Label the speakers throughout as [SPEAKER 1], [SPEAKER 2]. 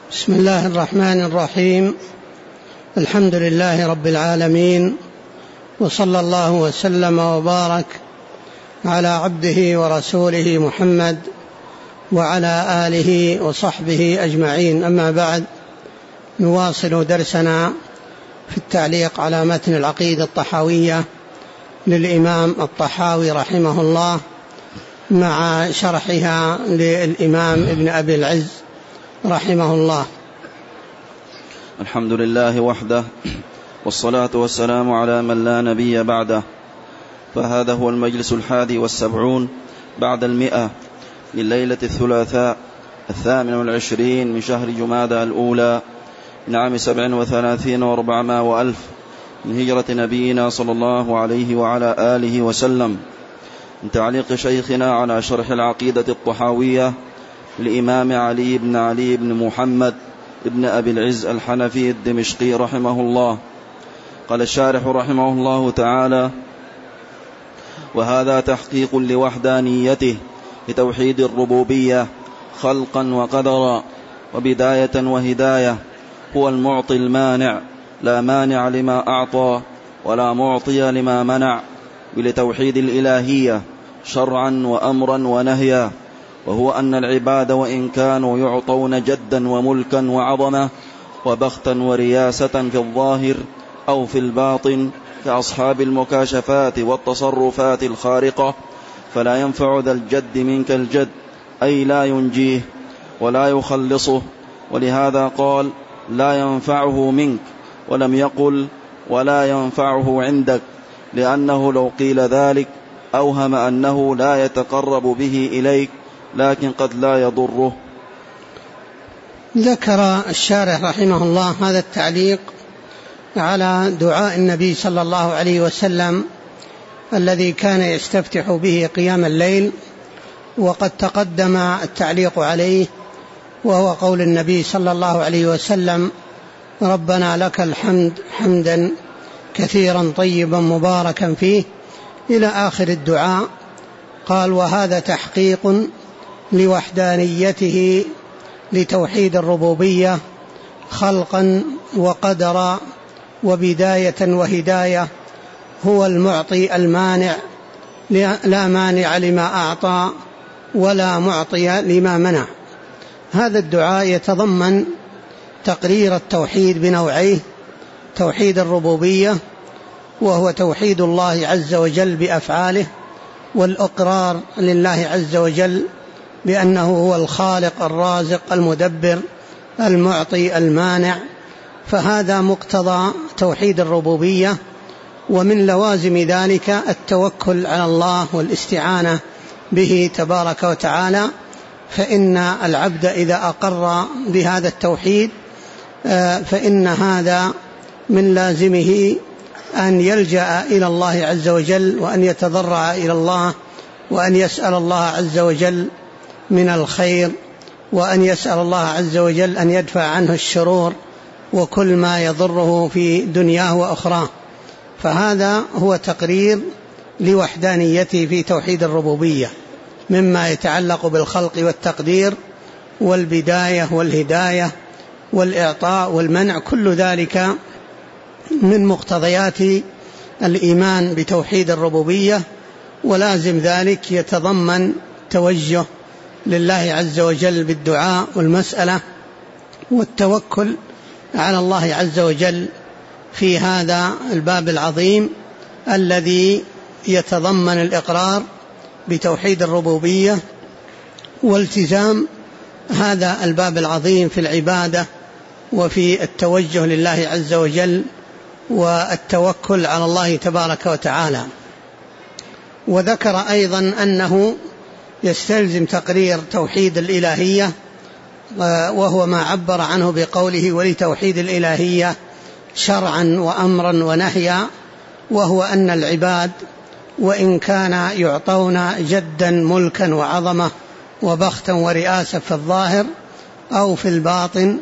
[SPEAKER 1] بسم الله الرحمن الرحيم. الحمد لله رب العالمين، وصلى الله وسلم وبارك على عبده ورسوله محمد وعلى آله وصحبه أجمعين. أما بعد، نواصل درسنا في التعليق على متن العقيدة الطحاوية للإمام الطحاوي رحمه الله، مع شرحها للإمام ابن أبي العز رحمه الله.
[SPEAKER 2] الحمد لله وحده، والصلاة والسلام على من لا نبي بعده. فهذا هو المجلس 71 بعد 100 من ليلة الثلاثاء 28 من شهر جمادى الأولى من عام 37 و400 وألف من هجرة نبينا صلى الله عليه وعلى آله وسلم، من تعليق شيخنا على شرح العقيدة الطحاوية للإمام علي بن محمد ابن أبي العز الحنفي الدمشقي رحمه الله. قال الشارح رحمه الله تعالى: وهذا تحقيق لوحدانيته لتوحيد الربوبية خلقا وقدرا وبداية وهداية. هو المعطي المانع، لا مانع لما أعطى ولا معطي لما منع، ولتوحيد الإلهية شرعا وأمرا ونهيا. وهو أن العباد وإن كانوا يعطون جدا وملكا وعظمة وبختا ورياسة في الظاهر أو في الباطن كأصحاب المكاشفات والتصرفات الخارقة، فلا ينفع ذا الجد منك الجد، أي لا ينجيه ولا يخلصه. ولهذا قال: لا ينفعه منك، ولم يقل ولا ينفعه عندك، لأنه لو قيل ذلك أوهم أنه لا يتقرب به إليك، لكن قد لا يضره.
[SPEAKER 1] ذكر الشارح رحمه الله هذا التعليق على دعاء النبي صلى الله عليه وسلم الذي كان يستفتح به قيام الليل، وقد تقدم التعليق عليه، وهو قول النبي صلى الله عليه وسلم: ربنا لك الحمد حمدا كثيرا طيبا مباركا فيه، إلى آخر الدعاء. قال: وهذا تحقيق لوحدانيته لتوحيد الربوبية خلقا وقدرا وبداية وهداية. هو المعطي المانع، لا مانع لما أعطى ولا معطي لما منع. هذا الدعاء يتضمن تقرير التوحيد بنوعيه: توحيد الربوبية، وهو توحيد الله عز وجل بأفعاله، والإقرار لله عز وجل بأنه هو الخالق الرازق المدبر المعطي المانع. فهذا مقتضى توحيد الربوبية. ومن لوازم ذلك التوكل على الله والاستعانة به تبارك وتعالى، فإن العبد إذا أقر بهذا التوحيد فإن هذا من لازمه أن يلجأ إلى الله عز وجل، وأن يتضرع إلى الله، وأن يسأل الله عز وجل من الخير، وأن يسأل الله عز وجل أن يدفع عنه الشرور وكل ما يضره في دنياه وأخراه. فهذا هو تقرير لوحدانيته في توحيد الربوبية، مما يتعلق بالخلق والتقدير والبداية والهداية والإعطاء والمنع. كل ذلك من مقتضيات الإيمان بتوحيد الربوبية، ولازم ذلك يتضمن توجه لله عز وجل بالدعاء والمسألة والتوكل على الله عز وجل في هذا الباب العظيم الذي يتضمن الإقرار بتوحيد الربوبية والتزام هذا الباب العظيم في العبادة وفي التوجه لله عز وجل والتوكل على الله تبارك وتعالى. وذكر أيضا أنه يستلزم تقرير توحيد الإلهية، وهو ما عبر عنه بقوله: ولتوحيد الإلهية شرعا وأمرا ونهيا. وهو أن العباد وإن كان يعطون جدا ملكا وعظمة وبختا ورئاسة في الظاهر أو في الباطن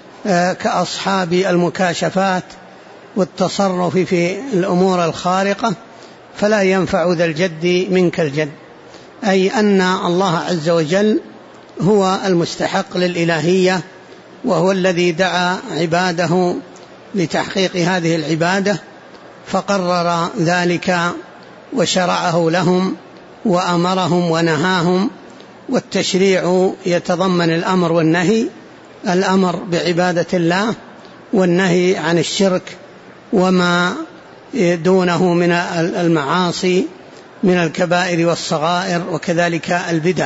[SPEAKER 1] كأصحاب المكاشفات والتصرف في الأمور الخارقة، فلا ينفع ذا الجد منك الجد، أي أن الله عز وجل هو المستحق للإلهية وهو الذي دعا عباده لتحقيق هذه العبادة فقرر ذلك وشرعه لهم وأمرهم ونهاهم. والتشريع يتضمن الأمر والنهي، الأمر بعبادة الله والنهي عن الشرك وما دونه من المعاصي من الكبائر والصغائر وكذلك البدع.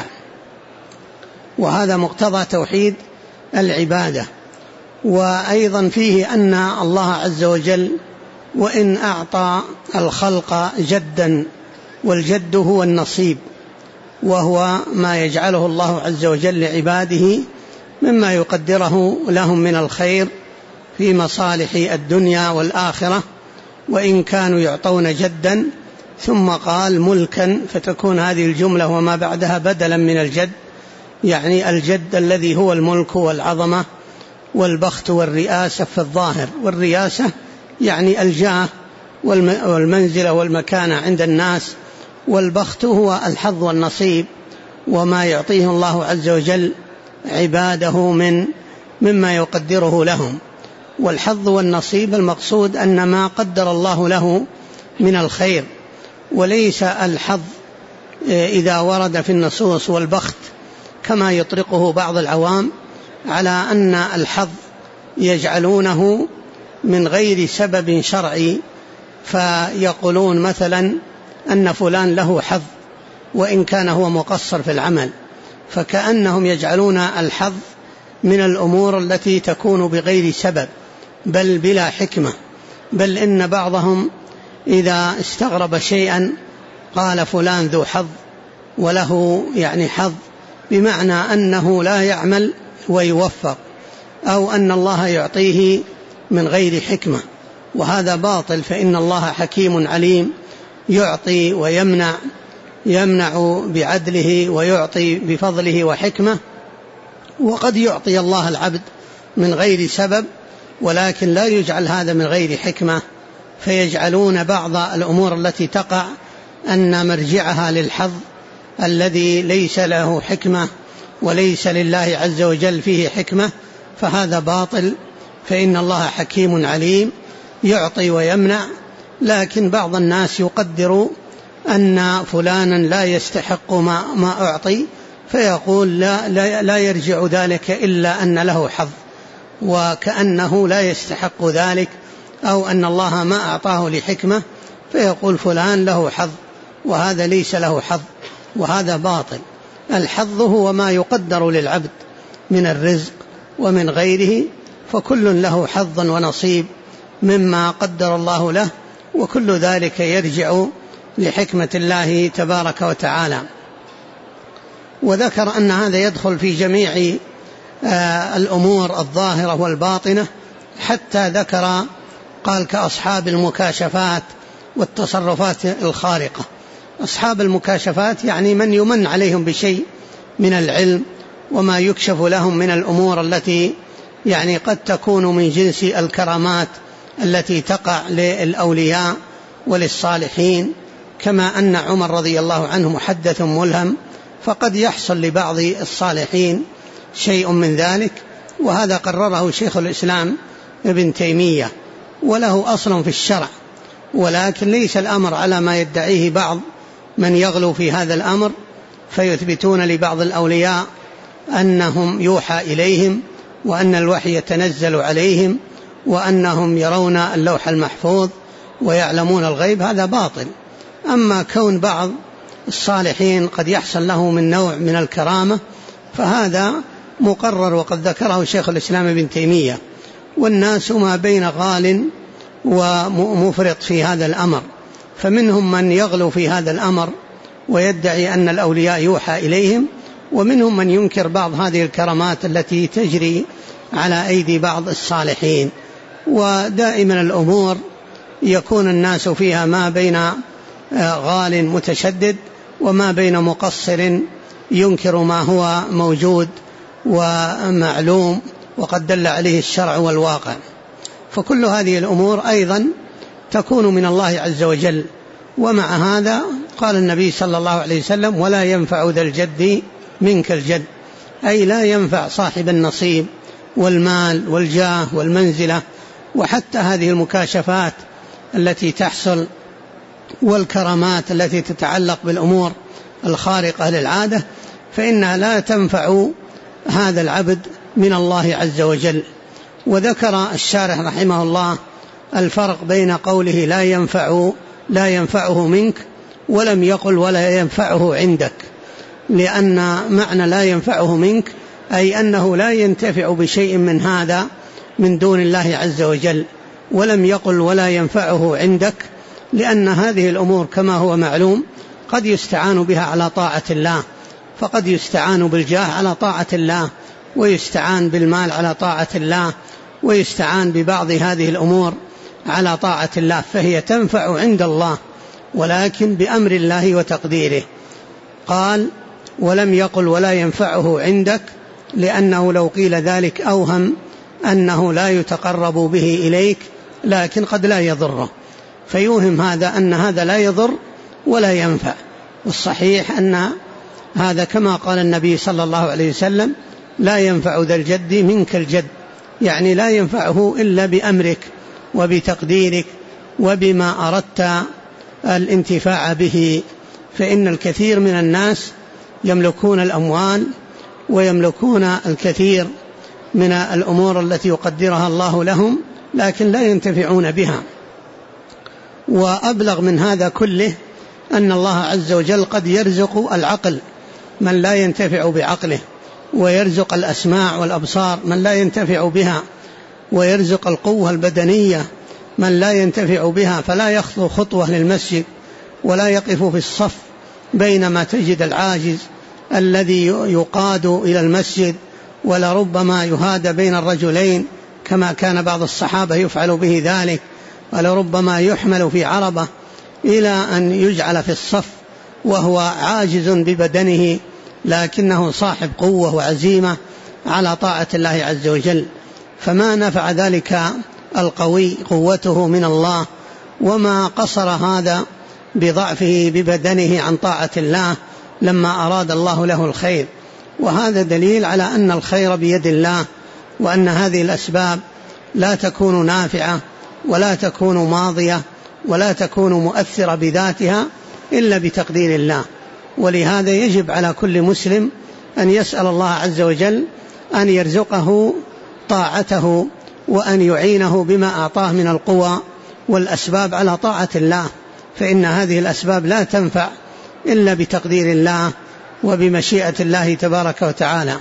[SPEAKER 1] وهذا مقتضى توحيد العبادة. وأيضا فيه أن الله عز وجل وإن أعطى الخلق جدا، والجد هو النصيب، وهو ما يجعله الله عز وجل لعباده مما يقدره لهم من الخير في مصالح الدنيا والآخرة، وإن كانوا يعطون جدا. ثم قال ملكا، فتكون هذه الجملة وما بعدها بدلا من الجد، يعني الجد الذي هو الملك والعظمة والبخت والرئاسة في الظاهر. والرئاسة يعني الجاه والمنزلة والمكانة عند الناس، والبخت هو الحظ والنصيب وما يعطيه الله عز وجل عباده مما يقدره لهم. والحظ والنصيب المقصود أن ما قدر الله له من الخير، وليس الحظ إذا ورد في النصوص والبخت كما يطلقه بعض العوام على أن الحظ يجعلونه من غير سبب شرعي، فيقولون مثلا أن فلان له حظ وإن كان هو مقصر في العمل، فكأنهم يجعلون الحظ من الأمور التي تكون بغير سبب بل بلا حكمة. بل إن بعضهم إذا استغرب شيئا قال فلان ذو حظ وله يعني حظ، بمعنى أنه لا يعمل ويوفق، أو أن الله يعطيه من غير حكمة، وهذا باطل. فإن الله حكيم عليم يعطي ويمنع، يمنع بعدله ويعطي بفضله وحكمة. وقد يعطي الله العبد من غير سبب، ولكن لا يجعل هذا من غير حكمة، فيجعلون بعض الأمور التي تقع أن مرجعها للحظ الذي ليس له حكمة وليس لله عز وجل فيه حكمة، فهذا باطل. فإن الله حكيم عليم يعطي ويمنع. لكن بعض الناس يقدر أن فلانا لا يستحق ما أعطي، فيقول لا يرجع ذلك إلا أن له حظ، وكأنه لا يستحق ذلك، أو أن الله ما أعطاه لحكمة، فيقول فلان له حظ وهذا ليس له حظ، وهذا باطل. الحظ هو ما يقدر للعبد من الرزق ومن غيره، فكل له حظ ونصيب مما قدر الله له، وكل ذلك يرجع لحكمة الله تبارك وتعالى. وذكر أن هذا يدخل في جميع الأمور الظاهرة والباطنة، حتى ذكر قال كأصحاب المكاشفات والتصرفات الخارقة. أصحاب المكاشفات يعني من يمن عليهم بشيء من العلم وما يكشف لهم من الأمور التي يعني قد تكون من جنس الكرامات التي تقع للأولياء وللصالحين، كما أن عمر رضي الله عنه محدث ملهم، فقد يحصل لبعض الصالحين شيء من ذلك، وهذا قرره شيخ الإسلام ابن تيمية، وله أصل في الشرع، ولكن ليس الأمر على ما يدعيه بعض من يغلو في هذا الأمر، فيثبتون لبعض الأولياء أنهم يوحى إليهم وأن الوحي يتنزل عليهم وأنهم يرون اللوح المحفوظ ويعلمون الغيب، هذا باطل. أما كون بعض الصالحين قد يحصل له من نوع من الكرامة فهذا مقرر، وقد ذكره شيخ الإسلام ابن تيمية. والناس ما بين غال ومفرط في هذا الأمر، فمنهم من يغلو في هذا الأمر ويدعي أن الأولياء يوحى إليهم، ومنهم من ينكر بعض هذه الكرامات التي تجري على أيدي بعض الصالحين. ودائما الأمور يكون الناس فيها ما بين غال متشدد وما بين مقصر ينكر ما هو موجود ومعلوم وقد دل عليه الشرع والواقع. فكل هذه الأمور أيضا تكون من الله عز وجل. ومع هذا قال النبي صلى الله عليه وسلم: ولا ينفع ذا الجد منك الجد، أي لا ينفع صاحب النصيب والمال والجاه والمنزلة، وحتى هذه المكاشفات التي تحصل والكرامات التي تتعلق بالأمور الخارقة للعادة، فإنها لا تنفع هذا العبد من الله عز وجل. وذكر الشارح رحمه الله الفرق بين قوله لا ينفعه منك، ولم يقل ولا ينفعه عندك، لأن معنى لا ينفعه منك أي أنه لا ينتفع بشيء من هذا من دون الله عز وجل، ولم يقل ولا ينفعه عندك، لأن هذه الأمور كما هو معلوم قد يستعان بها على طاعة الله، فقد يستعان بالجاه على طاعة الله، ويستعان بالمال على طاعة الله، ويستعان ببعض هذه الأمور على طاعة الله، فهي تنفع عند الله ولكن بأمر الله وتقديره. قال ولم يقل ولا ينفعه عندك، لأنه لو قيل ذلك أوهم أنه لا يتقرب به إليك لكن قد لا يضره، فيوهم هذا أن هذا لا يضر ولا ينفع. والصحيح أن هذا كما قال النبي صلى الله عليه وسلم لا ينفع ذا الجد منك الجد، يعني لا ينفعه إلا بأمرك وبتقديرك وبما أردت الانتفاع به. فإن الكثير من الناس يملكون الأموال ويملكون الكثير من الأمور التي يقدرها الله لهم لكن لا ينتفعون بها. وأبلغ من هذا كله أن الله عز وجل قد يرزق العقل من لا ينتفع بعقله، ويرزق الأسماع والأبصار من لا ينتفع بها، ويرزق القوة البدنية من لا ينتفع بها، فلا يخطو خطوة للمسجد ولا يقف في الصف، بينما تجد العاجز الذي يقاد إلى المسجد ولربما يهادى بين الرجلين كما كان بعض الصحابة يفعل به ذلك، ولربما يحمل في عربة إلى أن يجعل في الصف وهو عاجز ببدنه لكنه صاحب قوة وعزيمة على طاعة الله عز وجل. فما نفع ذلك القوي قوته من الله، وما قصر هذا بضعفه ببدنه عن طاعة الله لما أراد الله له الخير. وهذا دليل على أن الخير بيد الله، وأن هذه الأسباب لا تكون نافعة ولا تكون ماضية ولا تكون مؤثرة بذاتها إلا بتقدير الله. ولهذا يجب على كل مسلم أن يسأل الله عز وجل أن يرزقه طاعته، وأن يعينه بما أعطاه من القوى والأسباب على طاعة الله، فإن هذه الأسباب لا تنفع إلا بتقدير الله وبمشيئة الله تبارك وتعالى.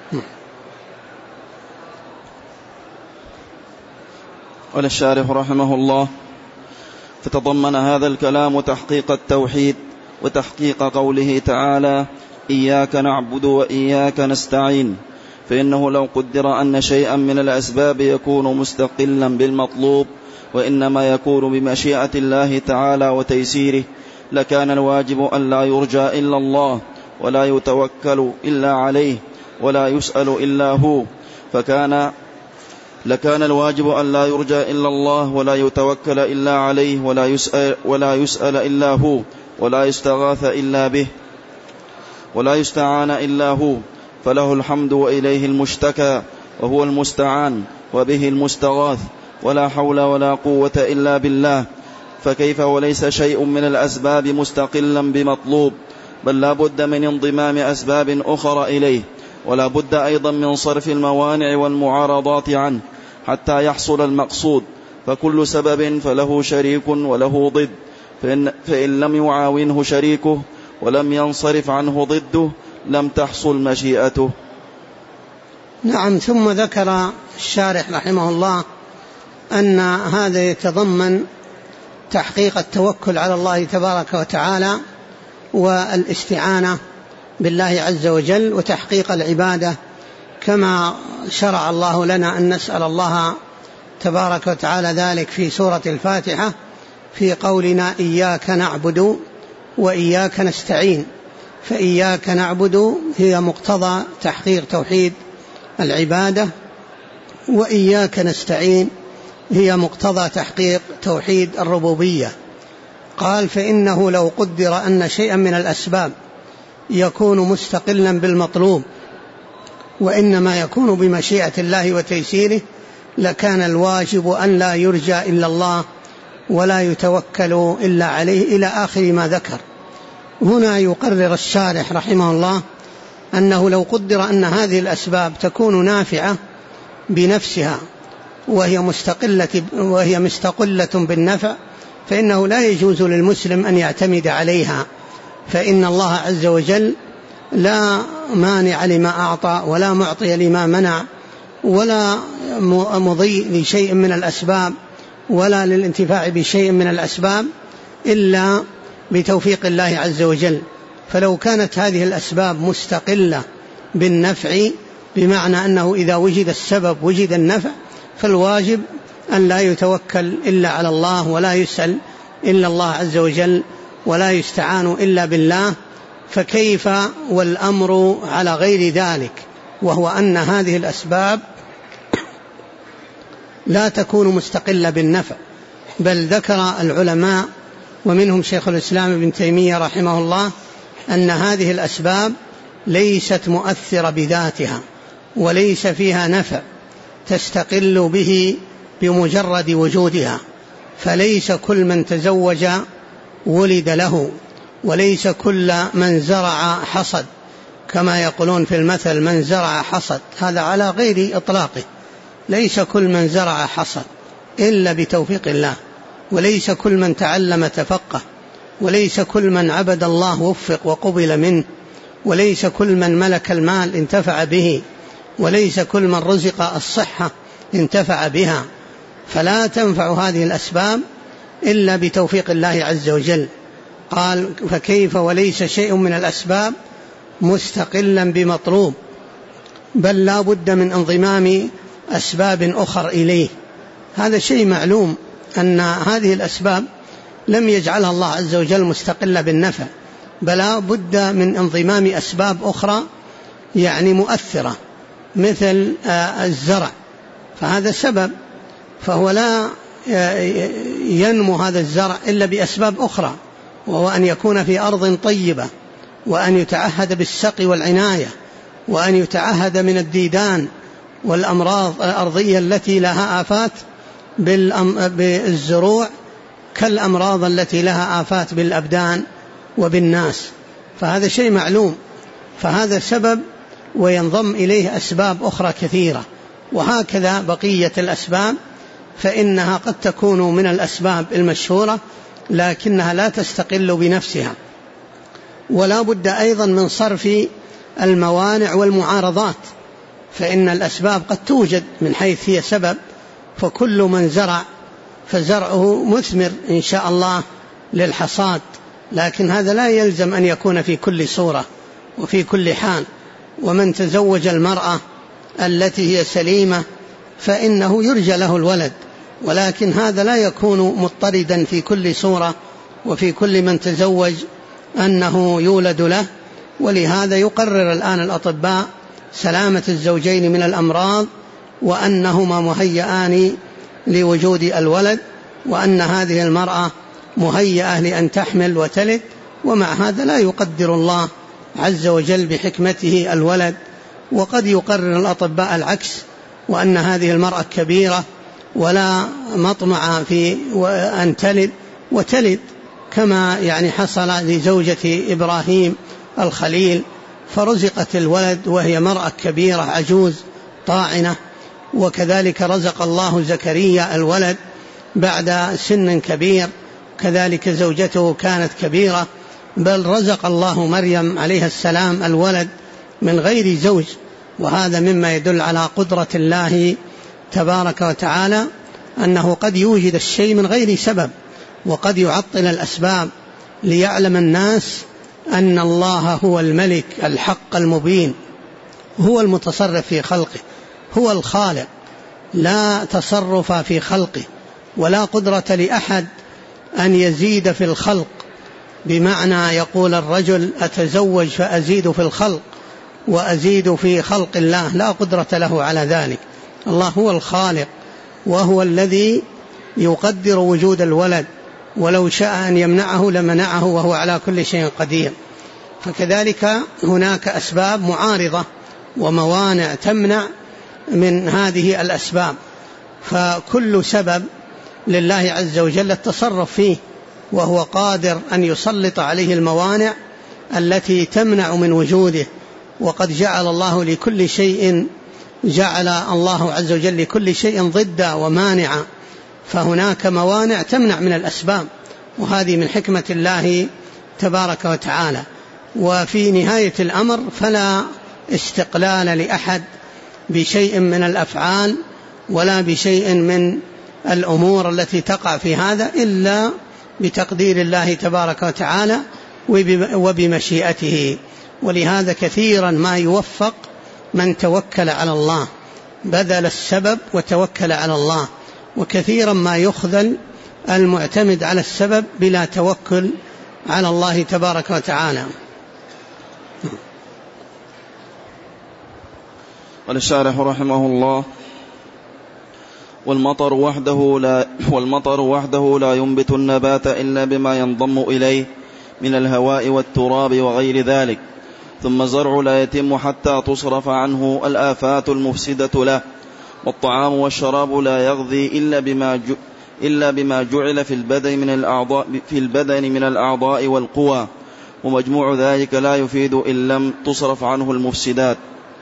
[SPEAKER 2] قال الشارح رحمه الله: فتضمن هذا الكلام تحقيق التوحيد وتحقيق قوله تعالى: إياك نعبد وإياك نستعين، فإنه لو قدر أن شيئا من الأسباب يكون مستقلا بالمطلوب وإنما يكون بمشيئة الله تعالى وتيسيره، لكان الواجب أن لا يرجى إلا الله ولا يتوكل إلا عليه ولا يسأل إلا هو، لكان الواجب أن لا يرجى إلا الله ولا يتوكل إلا عليه ولا يسأل إلا هو ولا يستغاث إلا به ولا يستعان إلا هو، فله الحمد وإليه المشتكى وهو المستعان وبه المستغاث، ولا حول ولا قوة إلا بالله. فكيف وليس شيء من الأسباب مستقلا بمطلوب، بل لا بد من انضمام أسباب أخرى إليه، ولا بد أيضا من صرف الموانع والمعارضات عنه حتى يحصل المقصود، فكل سبب فله شريك وله ضد، فإن لم يعاونه شريكه ولم ينصرف عنه ضده لم تحصل مشيئته.
[SPEAKER 1] نعم. ثم ذكر الشارح رحمه الله أن هذا يتضمن تحقيق التوكل على الله تبارك وتعالى والاستعانة بالله عز وجل وتحقيق العبادة، كما شرع الله لنا أن نسأل الله تبارك وتعالى ذلك في سورة الفاتحة في قولنا إياك نعبد وإياك نستعين. فإياك نعبد هي مقتضى تحقيق توحيد العبادة، وإياك نستعين هي مقتضى تحقيق توحيد الربوبية. قال فإنه لو قدر أن شيئا من الأسباب يكون مستقلا بالمطلوب وإنما يكون بمشيئة الله وتيسيره، لكان الواجب أن لا يرجى إلا الله ولا يتوكل إلا عليه إلى آخر ما ذكر. هنا يقرر الشارح رحمه الله أنه لو قدر أن هذه الأسباب تكون نافعة بنفسها وهي مستقلة بالنفع، فإنه لا يجوز للمسلم أن يعتمد عليها، فإن الله عز وجل لا مانع لما أعطى ولا معطي لما منع ولا مضي لشيء من الأسباب ولا للانتفاع بشيء من الأسباب إلا بتوفيق الله عز وجل. فلو كانت هذه الأسباب مستقلة بالنفع، بمعنى أنه إذا وجد السبب وجد النفع، فالواجب أن لا يتوكل إلا على الله ولا يسأل إلا الله عز وجل ولا يستعان إلا بالله. فكيف والأمر على غير ذلك، وهو أن هذه الأسباب لا تكون مستقلة بالنفع، بل ذكر العلماء ومنهم شيخ الإسلام ابن تيمية رحمه الله أن هذه الأسباب ليست مؤثرة بذاتها وليس فيها نفع تستقل به بمجرد وجودها، فليس كل من تزوج ولد له، وليس كل من زرع حصد، كما يقولون في المثل من زرع حصد، هذا على غير إطلاقه. ليس كل من زرع حصد إلا بتوفيق الله، وليس كل من تعلم تفقه، وليس كل من عبد الله وفق وقبل منه، وليس كل من ملك المال انتفع به، وليس كل من رزق الصحة انتفع بها. فلا تنفع هذه الأسباب إلا بتوفيق الله عز وجل. قال فكيف وليس شيء من الأسباب مستقلا بمطلوب، بل لا بد من انضمام أسباب أخر إليه. هذا شيء معلوم أن هذه الأسباب لم يجعلها الله عز وجل مستقلة بالنفع، بل لا بد من انضمام أسباب أخرى يعني مؤثرة، مثل الزرع، فهذا سبب، فهو لا ينمو هذا الزرع إلا بأسباب أخرى، وهو أن يكون في أرض طيبة، وأن يتعهد بالسقي والعناية، وأن يتعهد من الديدان والأمراض الأرضية التي لها آفات بالزروع كالأمراض التي لها آفات بالأبدان وبالناس، فهذا شيء معلوم، فهذا سبب وينضم إليه أسباب أخرى كثيرة. وهكذا بقية الأسباب فإنها قد تكون من الأسباب المشهورة لكنها لا تستقل بنفسها. ولا بد أيضا من صرف الموانع والمعارضات، فإن الأسباب قد توجد من حيث هي سبب، فكل من زرع فزرعه مثمر إن شاء الله للحصاد، لكن هذا لا يلزم أن يكون في كل صورة وفي كل حال. ومن تزوج المرأة التي هي سليمة فإنه يرجى له الولد، ولكن هذا لا يكون مضطردا في كل صورة وفي كل من تزوج أنه يولد له. ولهذا يقرر الآن الأطباء سلامة الزوجين من الأمراض، وأنهما مهيئان لوجود الولد، وأن هذه المرأة مهيئة لأن تحمل وتلد، ومع هذا لا يقدر الله عز وجل بحكمته الولد. وقد يقرر الأطباء العكس، وأن هذه المرأة كبيرة ولا مطمع في أن تلد وتلد، كما يعني حصل لزوجة إبراهيم الخليل، فرزقت الولد وهي مرأة كبيرة عجوز طاعنة. وكذلك رزق الله زكريا الولد بعد سن كبير، كذلك زوجته كانت كبيرة، بل رزق الله مريم عليها السلام الولد من غير زوج. وهذا مما يدل على قدرة الله تبارك وتعالى، أنه قد يوجد الشيء من غير سبب، وقد يعطل الأسباب ليعلم الناس أن الله هو الملك الحق المبين، هو المتصرف في خلقه، هو الخالق، لا تصرف في خلقه، ولا قدرة لأحد أن يزيد في الخلق، بمعنى يقول الرجل أتزوج فأزيد في الخلق وأزيد في خلق الله، لا قدرة له على ذلك. الله هو الخالق، وهو الذي يقدر وجود الولد، ولو شاء أن يمنعه لمنعه، وهو على كل شيء قدير. فكذلك هناك أسباب معارضة وموانع تمنع من هذه الأسباب. فكل سبب لله عز وجل التصرف فيه، وهو قادر أن يسلط عليه الموانع التي تمنع من وجوده. وقد جعل الله لكل شيء، جعل الله عز وجل لكل شيء ضد ومانعا، فهناك موانع تمنع من الأسباب، وهذه من حكمة الله تبارك وتعالى. وفي نهاية الأمر فلا استقلال لأحد بشيء من الأفعال ولا بشيء من الأمور التي تقع في هذا إلا بتقدير الله تبارك وتعالى وبمشيئته. ولهذا كثيرا ما يوفق من توكل على الله، بذل السبب وتوكل على الله، وكثيرا ما يخذل المعتمد على السبب بلا توكل على الله تبارك وتعالى.
[SPEAKER 2] قال الشارح رحمه الله: والمطر وحده لا ينبت النبات إلا بما ينضم إليه من الهواء والتراب وغير ذلك، ثم الزرع لا يتم حتى تصرف عنه الآفات المفسدة له، والطعام والشراب لا يغذي إلا بما جعل في البدن من الأعضاء والقوى، ومجموع ذلك لا يفيد إن لم تصرف عنه المفسدات.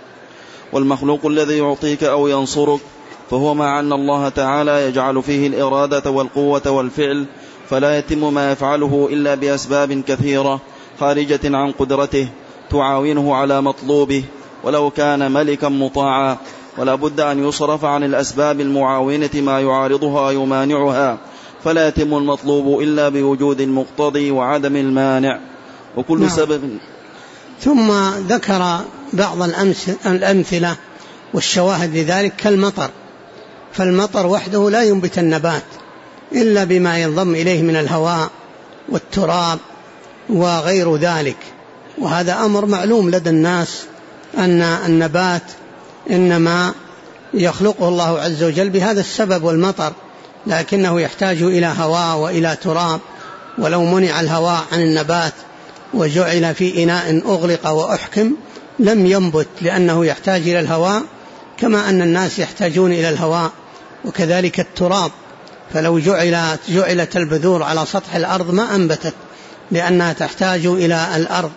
[SPEAKER 2] والمخلوق الذي يعطيك أو ينصرك فهو مع أن الله تعالى يجعل فيه الإرادة والقوة والفعل، فلا يتم ما يفعله إلا بأسباب كثيرة خارجة عن قدرته تعاونه على مطلوبه، ولو كان ملكا مطاعا، ولا بد أن يصرف عن الأسباب المعاونة ما يعارضها يمانعها، فلا يتم المطلوب إلا بوجود المقتضي وعدم المانع، وكل سبب.
[SPEAKER 1] ثم ذكر بعض الأمثلة والشواهد لذلك كالمطر، فالمطر وحده لا ينبت النبات إلا بما ينضم إليه من الهواء والتراب وغير ذلك، وهذا أمر معلوم لدى الناس أن النبات إنما يخلقه الله عز وجل بهذا السبب والمطر، لكنه يحتاج إلى هواء وإلى تراب، ولو منع الهواء عن النبات وجعل في إناء أغلق وأحكم لم ينبت، لأنه يحتاج إلى الهواء كما أن الناس يحتاجون إلى الهواء، وكذلك التراب، فلو جعلت البذور على سطح الأرض ما أنبتت لأنها تحتاج إلى الأرض.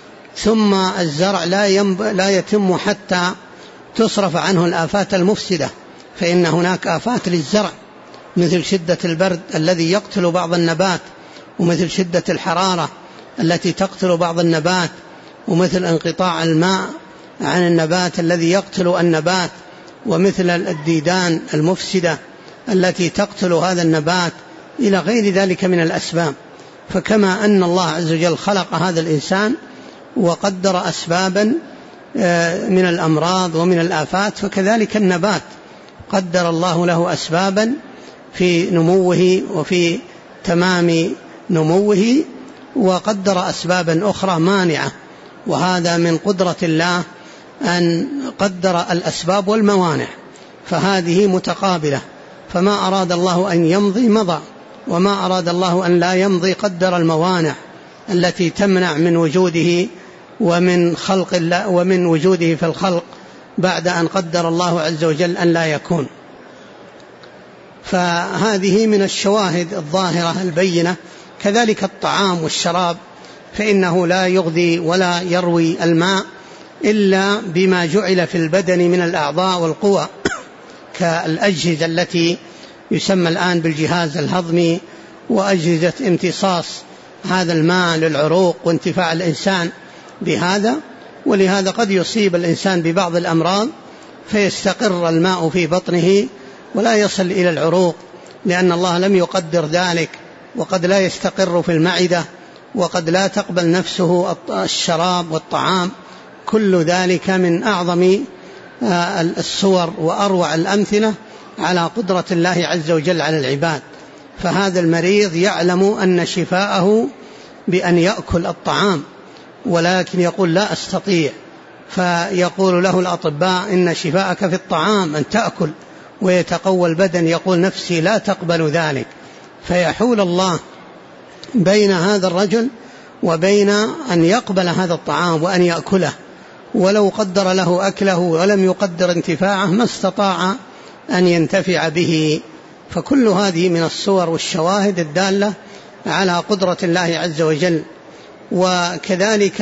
[SPEAKER 1] ثم الزرع لا يتم حتى تصرف عنه الآفات المفسدة، فإن هناك آفات للزرع مثل شدة البرد الذي يقتل بعض النبات، ومثل شدة الحرارة التي تقتل بعض النبات، ومثل انقطاع الماء عن النبات الذي يقتل النبات، ومثل الديدان المفسدة التي تقتل هذا النبات، إلى غير ذلك من الأسباب. فكما أن الله عز وجل خلق هذا الإنسان وقدر أسبابا من الأمراض ومن الآفات، فكذلك النبات قدر الله له أسبابا في نموه وفي تمام نموه، وقدر أسبابا أخرى مانعة، وهذا من قدرة الله أن قدر الأسباب والموانع، فهذه متقابلة، فما أراد الله أن يمضي مضى، وما أراد الله أن لا يمضي قدر الموانع التي تمنع من وجوده ومن خلق الله ومن وجوده في الخلق بعد أن قدر الله عز وجل أن لا يكون. فهذه من الشواهد الظاهرة البينة. كذلك الطعام والشراب، فإنه لا يغذي ولا يروي الماء إلا بما جعل في البدن من الأعضاء والقوى، كالأجهزة التي يسمى الآن بالجهاز الهضمي، وأجهزة امتصاص هذا الماء للعروق وانتفاع الإنسان بهذا. ولهذا قد يصيب الإنسان ببعض الأمراض فيستقر الماء في بطنه ولا يصل إلى العروق، لأن الله لم يقدر ذلك، وقد لا يستقر في المعدة، وقد لا تقبل نفسه الشراب والطعام. كل ذلك من أعظم الصور وأروع الأمثلة على قدرة الله عز وجل على العباد. فهذا المريض يعلم أن شفاءه بأن يأكل الطعام، ولكن يقول لا أستطيع، فيقول له الأطباء إن شفاءك في الطعام أن تأكل، ويتقوى البدن يقول نفسي لا تقبل ذلك، فيحول الله بين هذا الرجل وبين أن يقبل هذا الطعام وأن يأكله، ولو قدر له أكله ولم يقدر انتفاعه ما استطاع أن ينتفع به. فكل هذه من الصور والشواهد الدالة على قدرة الله عز وجل. وكذلك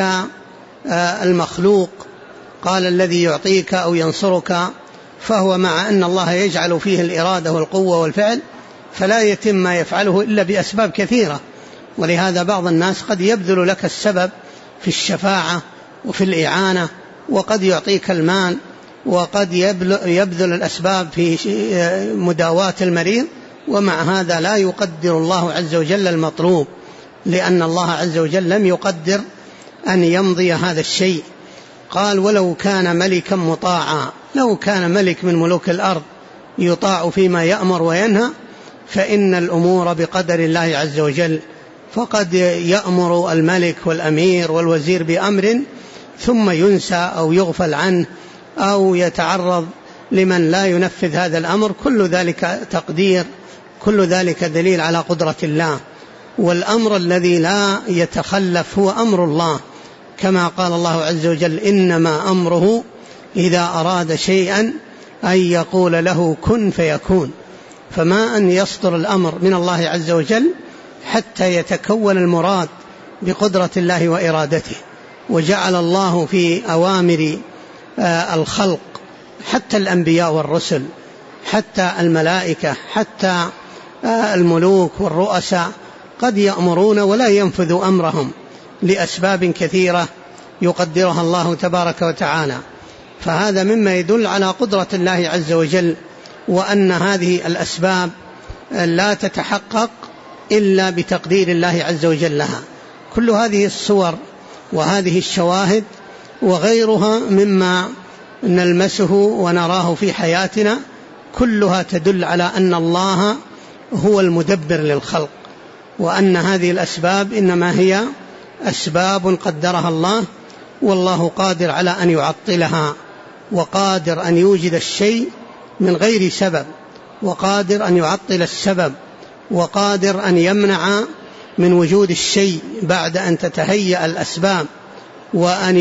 [SPEAKER 1] المخلوق قال الذي يعطيك أو ينصرك، فهو مع أن الله يجعل فيه الإرادة والقوة والفعل فلا يتم ما يفعله إلا بأسباب كثيرة. ولهذا بعض الناس قد يبذل لك السبب في الشفاعة وفي الإعانة، وقد يعطيك المال، وقد يبذل الأسباب في مداواة المريض، ومع هذا لا يقدر الله عز وجل المطلوب، لأن الله عز وجل لم يقدر أن يمضي هذا الشيء. قال ولو كان ملكا مطاعا، لو كان ملك من ملوك الأرض يطاع فيما يأمر وينهى فإن الأمور بقدر الله عز وجل. فقد يأمر الملك والأمير والوزير بأمر ثم ينسى أو يغفل عنه أو يتعرض لمن لا ينفذ هذا الأمر، كل ذلك تقدير، كل ذلك دليل على قدرة الله. والأمر الذي لا يتخلف هو أمر الله، كما قال الله عز وجل إنما أمره إذا أراد شيئا أن يقول له كن فيكون. فما أن يصدر الأمر من الله عز وجل حتى يتكون المراد بقدرة الله وإرادته. وجعل الله في أوامر الخلق حتى الأنبياء والرسل، حتى الملائكة، حتى الملوك والرؤساء قد يأمرون ولا ينفذ أمرهم لأسباب كثيرة يقدرها الله تبارك وتعالى. فهذا مما يدل على قدرة الله عز وجل، وأن هذه الأسباب لا تتحقق إلا بتقدير الله عز وجل لها. كل هذه الصور وهذه الشواهد وغيرها مما نلمسه ونراه في حياتنا كلها تدل على أن الله هو المدبر للخلق، وأن هذه الأسباب إنما هي أسباب قدرها الله، والله قادر على أن يعطلها، وقادر أن يوجد الشيء من غير سبب، وقادر أن يعطل السبب، وقادر أن يمنع من وجود الشيء بعد أن تتهيأ الأسباب، وأن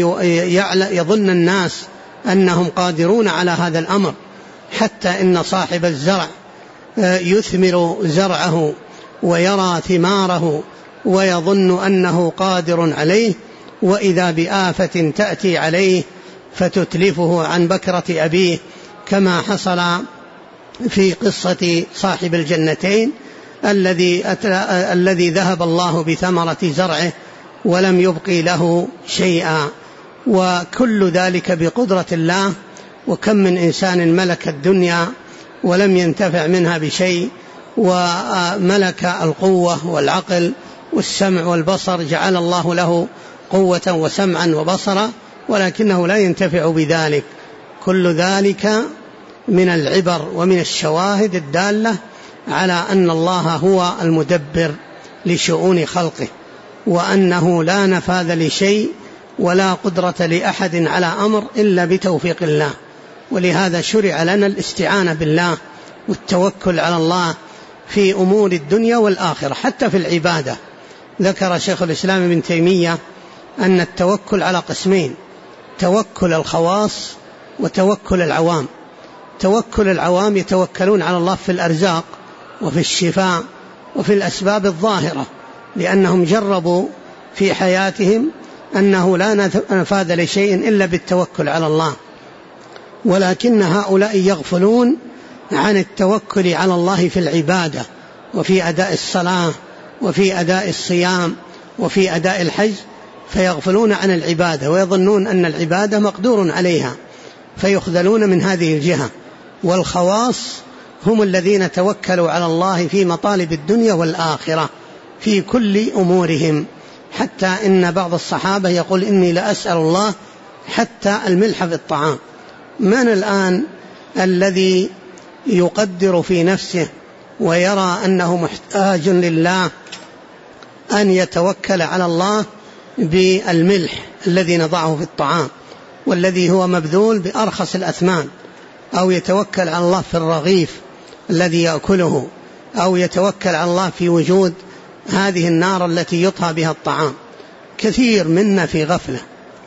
[SPEAKER 1] يظن الناس أنهم قادرون على هذا الأمر، حتى إن صاحب الزرع يثمر زرعه ويرى ثماره ويظن أنه قادر عليه، وإذا بآفة تأتي عليه فتتلفه عن بكرة أبيه، كما حصل في قصة صاحب الجنتين الذي ذهب الله بثمرة زرعه ولم يبقي له شيئا. وكل ذلك بقدرة الله. وكم من إنسان ملك الدنيا ولم ينتفع منها بشيء، وملك القوة والعقل والسمع والبصر، جعل الله له قوة وسمعا وبصرا، ولكنه لا ينتفع بذلك. كل ذلك من العبر ومن الشواهد الدالة على أن الله هو المدبر لشؤون خلقه، وأنه لا نفاذ لشيء ولا قدرة لأحد على أمر إلا بتوفيق الله. ولهذا شرع لنا الاستعانة بالله والتوكل على الله في أمور الدنيا والآخرة، حتى في العبادة. ذكر شيخ الإسلام ابن تيمية أن التوكل على قسمين: توكل الخواص وتوكل العوام. توكل العوام يتوكلون على الله في الأرزاق وفي الشفاء وفي الأسباب الظاهرة، لأنهم جربوا في حياتهم أنه لا نفاذ لشيء إلا بالتوكل على الله. ولكن هؤلاء يغفلون عن التوكل على الله في العبادة، وفي أداء الصلاة، وفي أداء الصيام، وفي أداء الحج، فيغفلون عن العبادة ويظنون أن العبادة مقدور عليها، فيخذلون من هذه الجهة. والخواص هم الذين توكلوا على الله في مطالب الدنيا والآخرة في كل أمورهم، حتى إن بعض الصحابة يقول إني لأسأل الله حتى الملح في الطعام. من الآن الذي يقدر في نفسه ويرى أنه محتاج لله أن يتوكل على الله بالملح الذي نضعه في الطعام، والذي هو مبذول بأرخص الأثمان، أو يتوكل على الله في الرغيف الذي يأكله، أو يتوكل على الله في وجود هذه النار التي يطهى بها الطعام؟ كثير منا في غفلة،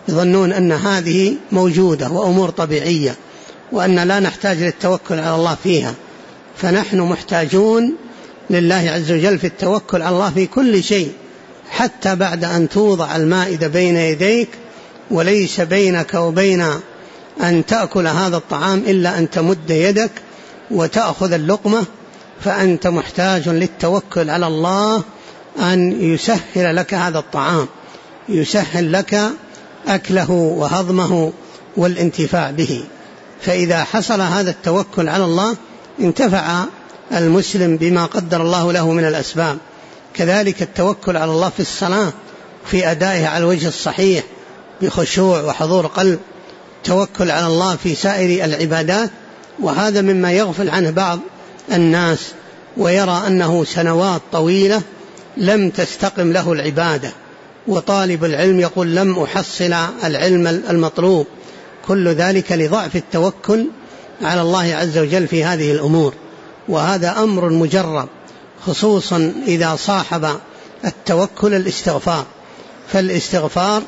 [SPEAKER 1] يظنون أن هذه موجودة وأمور طبيعية وأن لا نحتاج للتوكل على الله فيها. فنحن محتاجون لله عز وجل في التوكل على الله في كل شيء، حتى بعد أن توضع المائدة بين يديك وليس بينك وبين أن تأكل هذا الطعام إلا أن تمد يدك وتأخذ اللقمة، فأنت محتاج للتوكل على الله أن يسهل لك هذا الطعام، يسهل لك أكله وهضمه والانتفاع به. فإذا حصل هذا التوكل على الله انتفع المسلم بما قدر الله له من الأسباب. كذلك التوكل على الله في الصلاة في أدائها على الوجه الصحيح بخشوع وحضور قلب، التوكل على الله في سائر العبادات. وهذا مما يغفل عنه بعض الناس ويرى أنه سنوات طويلة لم تستقم له العبادة، وطالب العلم يقول لم أحصل العلم المطلوب. كل ذلك لضعف التوكل على الله عز وجل في هذه الأمور. وهذا أمر مجرب، خصوصا إذا صاحب التوكل الاستغفار، فالاستغفار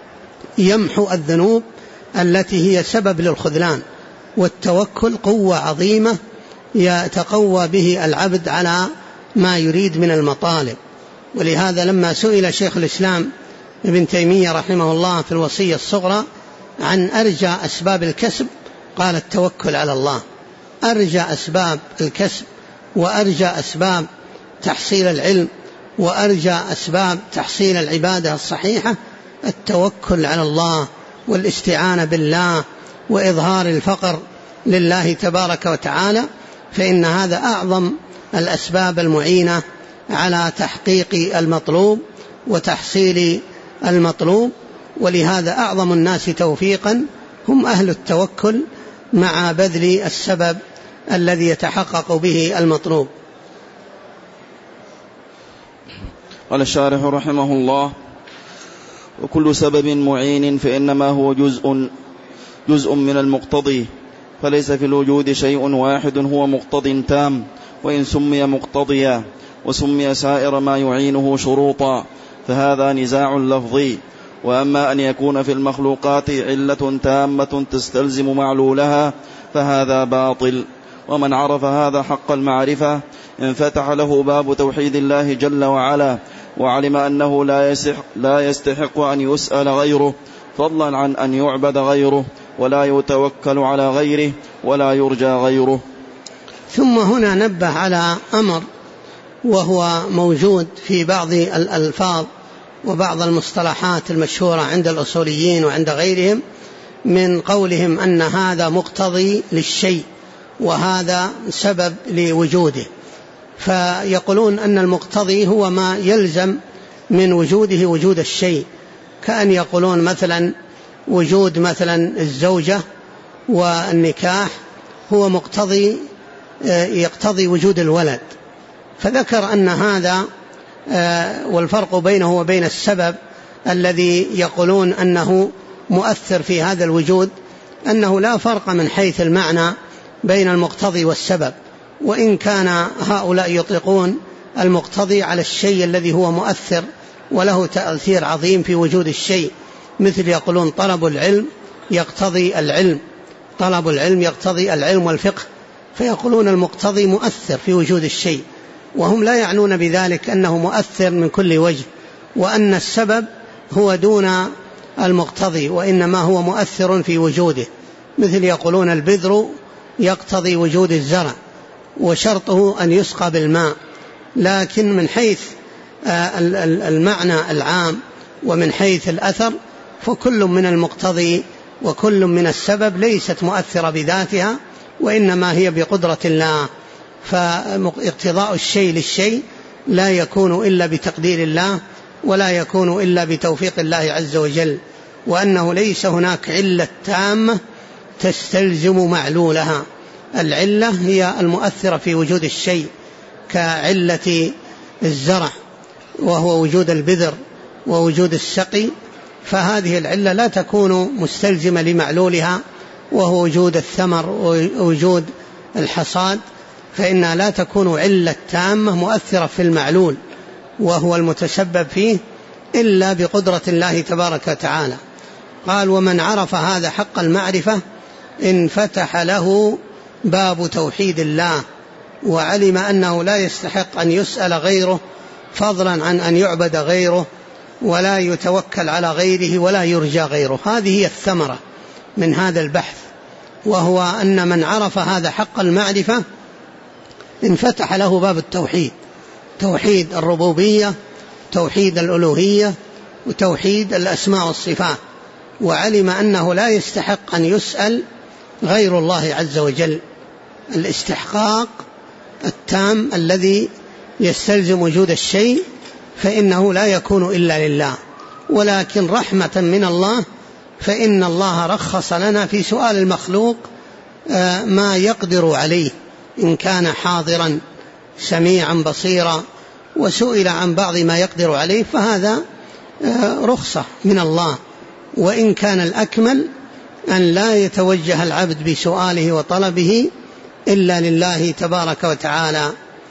[SPEAKER 1] يمحو الذنوب التي هي سبب للخذلان، والتوكل قوة عظيمة يتقوى به العبد على ما يريد من المطالب. ولهذا لما سئل شيخ الإسلام ابن تيمية رحمه الله في الوصية الصغرى عن أرجى أسباب الكسب قال التوكل على الله. أرجى أسباب الكسب وأرجى أسباب تحصيل العلم وأرجى أسباب تحصيل العبادة الصحيحة التوكل على الله والاستعانة بالله وإظهار الفقر لله تبارك وتعالى، فإن هذا أعظم الأسباب المعينة على تحقيق المطلوب وتحصيل المطلوب. ولهذا أعظم الناس توفيقا هم أهل التوكل مع بذل السبب الذي يتحقق به المطلوب.
[SPEAKER 2] قال الشارح رحمه الله: وكل سبب معين فإنما هو جزء من المقتضي، فليس في الوجود شيء واحد هو مقتض تام، وإن سمي مقتضيا وسمي سائر ما يعينه شروطا فهذا نزاع لفظي. وأما أن يكون في المخلوقات علة تامة تستلزم معلولها فهذا باطل. ومن عرف هذا حق المعرفة انفتح له باب توحيد الله جل وعلا، وعلم أنه لا يستحق أن يسأل غيره فضلا عن أن يعبد غيره، ولا يتوكل على غيره ولا يرجى غيره.
[SPEAKER 1] ثم هنا نبه على أمر وهو موجود في بعض الألفاظ وبعض المصطلحات المشهورة عند الأصوليين وعند غيرهم من قولهم أن هذا مقتضي للشيء وهذا سبب لوجوده. فيقولون أن المقتضي هو ما يلزم من وجوده وجود الشيء، كأن يقولون مثلا وجود مثلا الزوجة والنكاح هو مقتضي يقتضي وجود الولد، فذكر أن هذا والفرق بينه وبين السبب الذي يقولون أنه مؤثر في هذا الوجود أنه لا فرق من حيث المعنى بين المقتضي والسبب، وإن كان هؤلاء يطلقون المقتضي على الشيء الذي هو مؤثر وله تأثير عظيم في وجود الشيء، مثل يقولون طلب العلم يقتضي العلم، طلب العلم يقتضي العلم والفقه، فيقولون المقتضي مؤثر في وجود الشيء، وهم لا يعنون بذلك أنه مؤثر من كل وجه، وأن السبب هو دون المقتضي وإنما هو مؤثر في وجوده، مثل يقولون البذر يقتضي وجود الزرع وشرطه أن يسقى بالماء، لكن من حيث المعنى العام ومن حيث الأثر فكل من المقتضي وكل من السبب ليست مؤثرة بذاتها وإنما هي بقدرة الله. فاقتضاء الشيء للشيء لا يكون إلا بتقدير الله ولا يكون إلا بتوفيق الله عز وجل، وأنه ليس هناك علة تامة تستلزم معلولها. العلة هي المؤثرة في وجود الشيء كعلة الزرع وهو وجود البذر ووجود السقي، فهذه العلة لا تكون مستلزمة لمعلولها وهو وجود الثمر ووجود الحصاد، فإنها لا تكون علة تامة مؤثرة في المعلول وهو المتسبب فيه إلا بقدرة الله تبارك وتعالى. قال ومن عرف هذا حق المعرفة انفتح له باب توحيد الله، وعلم أنه لا يستحق أن يسأل غيره فضلا عن أن يعبد غيره، ولا يتوكل على غيره ولا يرجى غيره. هذه هي الثمرة من هذا البحث، وهو أن من عرف هذا حق المعرفة انفتح له باب التوحيد، توحيد الربوبية، توحيد الألوهية، وتوحيد الأسماء والصفات، وعلم أنه لا يستحق أن يسأل غير الله عز وجل الاستحقاق التام الذي يستلزم وجود الشيء، فإنه لا يكون إلا لله، ولكن رحمة من الله فإن الله رخص لنا في سؤال المخلوق ما يقدر عليه إن كان حاضرا سميعا بصيرا، وسئل عن بعض ما يقدر عليه فهذا رخصة من الله. وإن كان الأكمل أن لا يتوجه العبد بسؤاله وطلبه إلا لله تبارك وتعالى.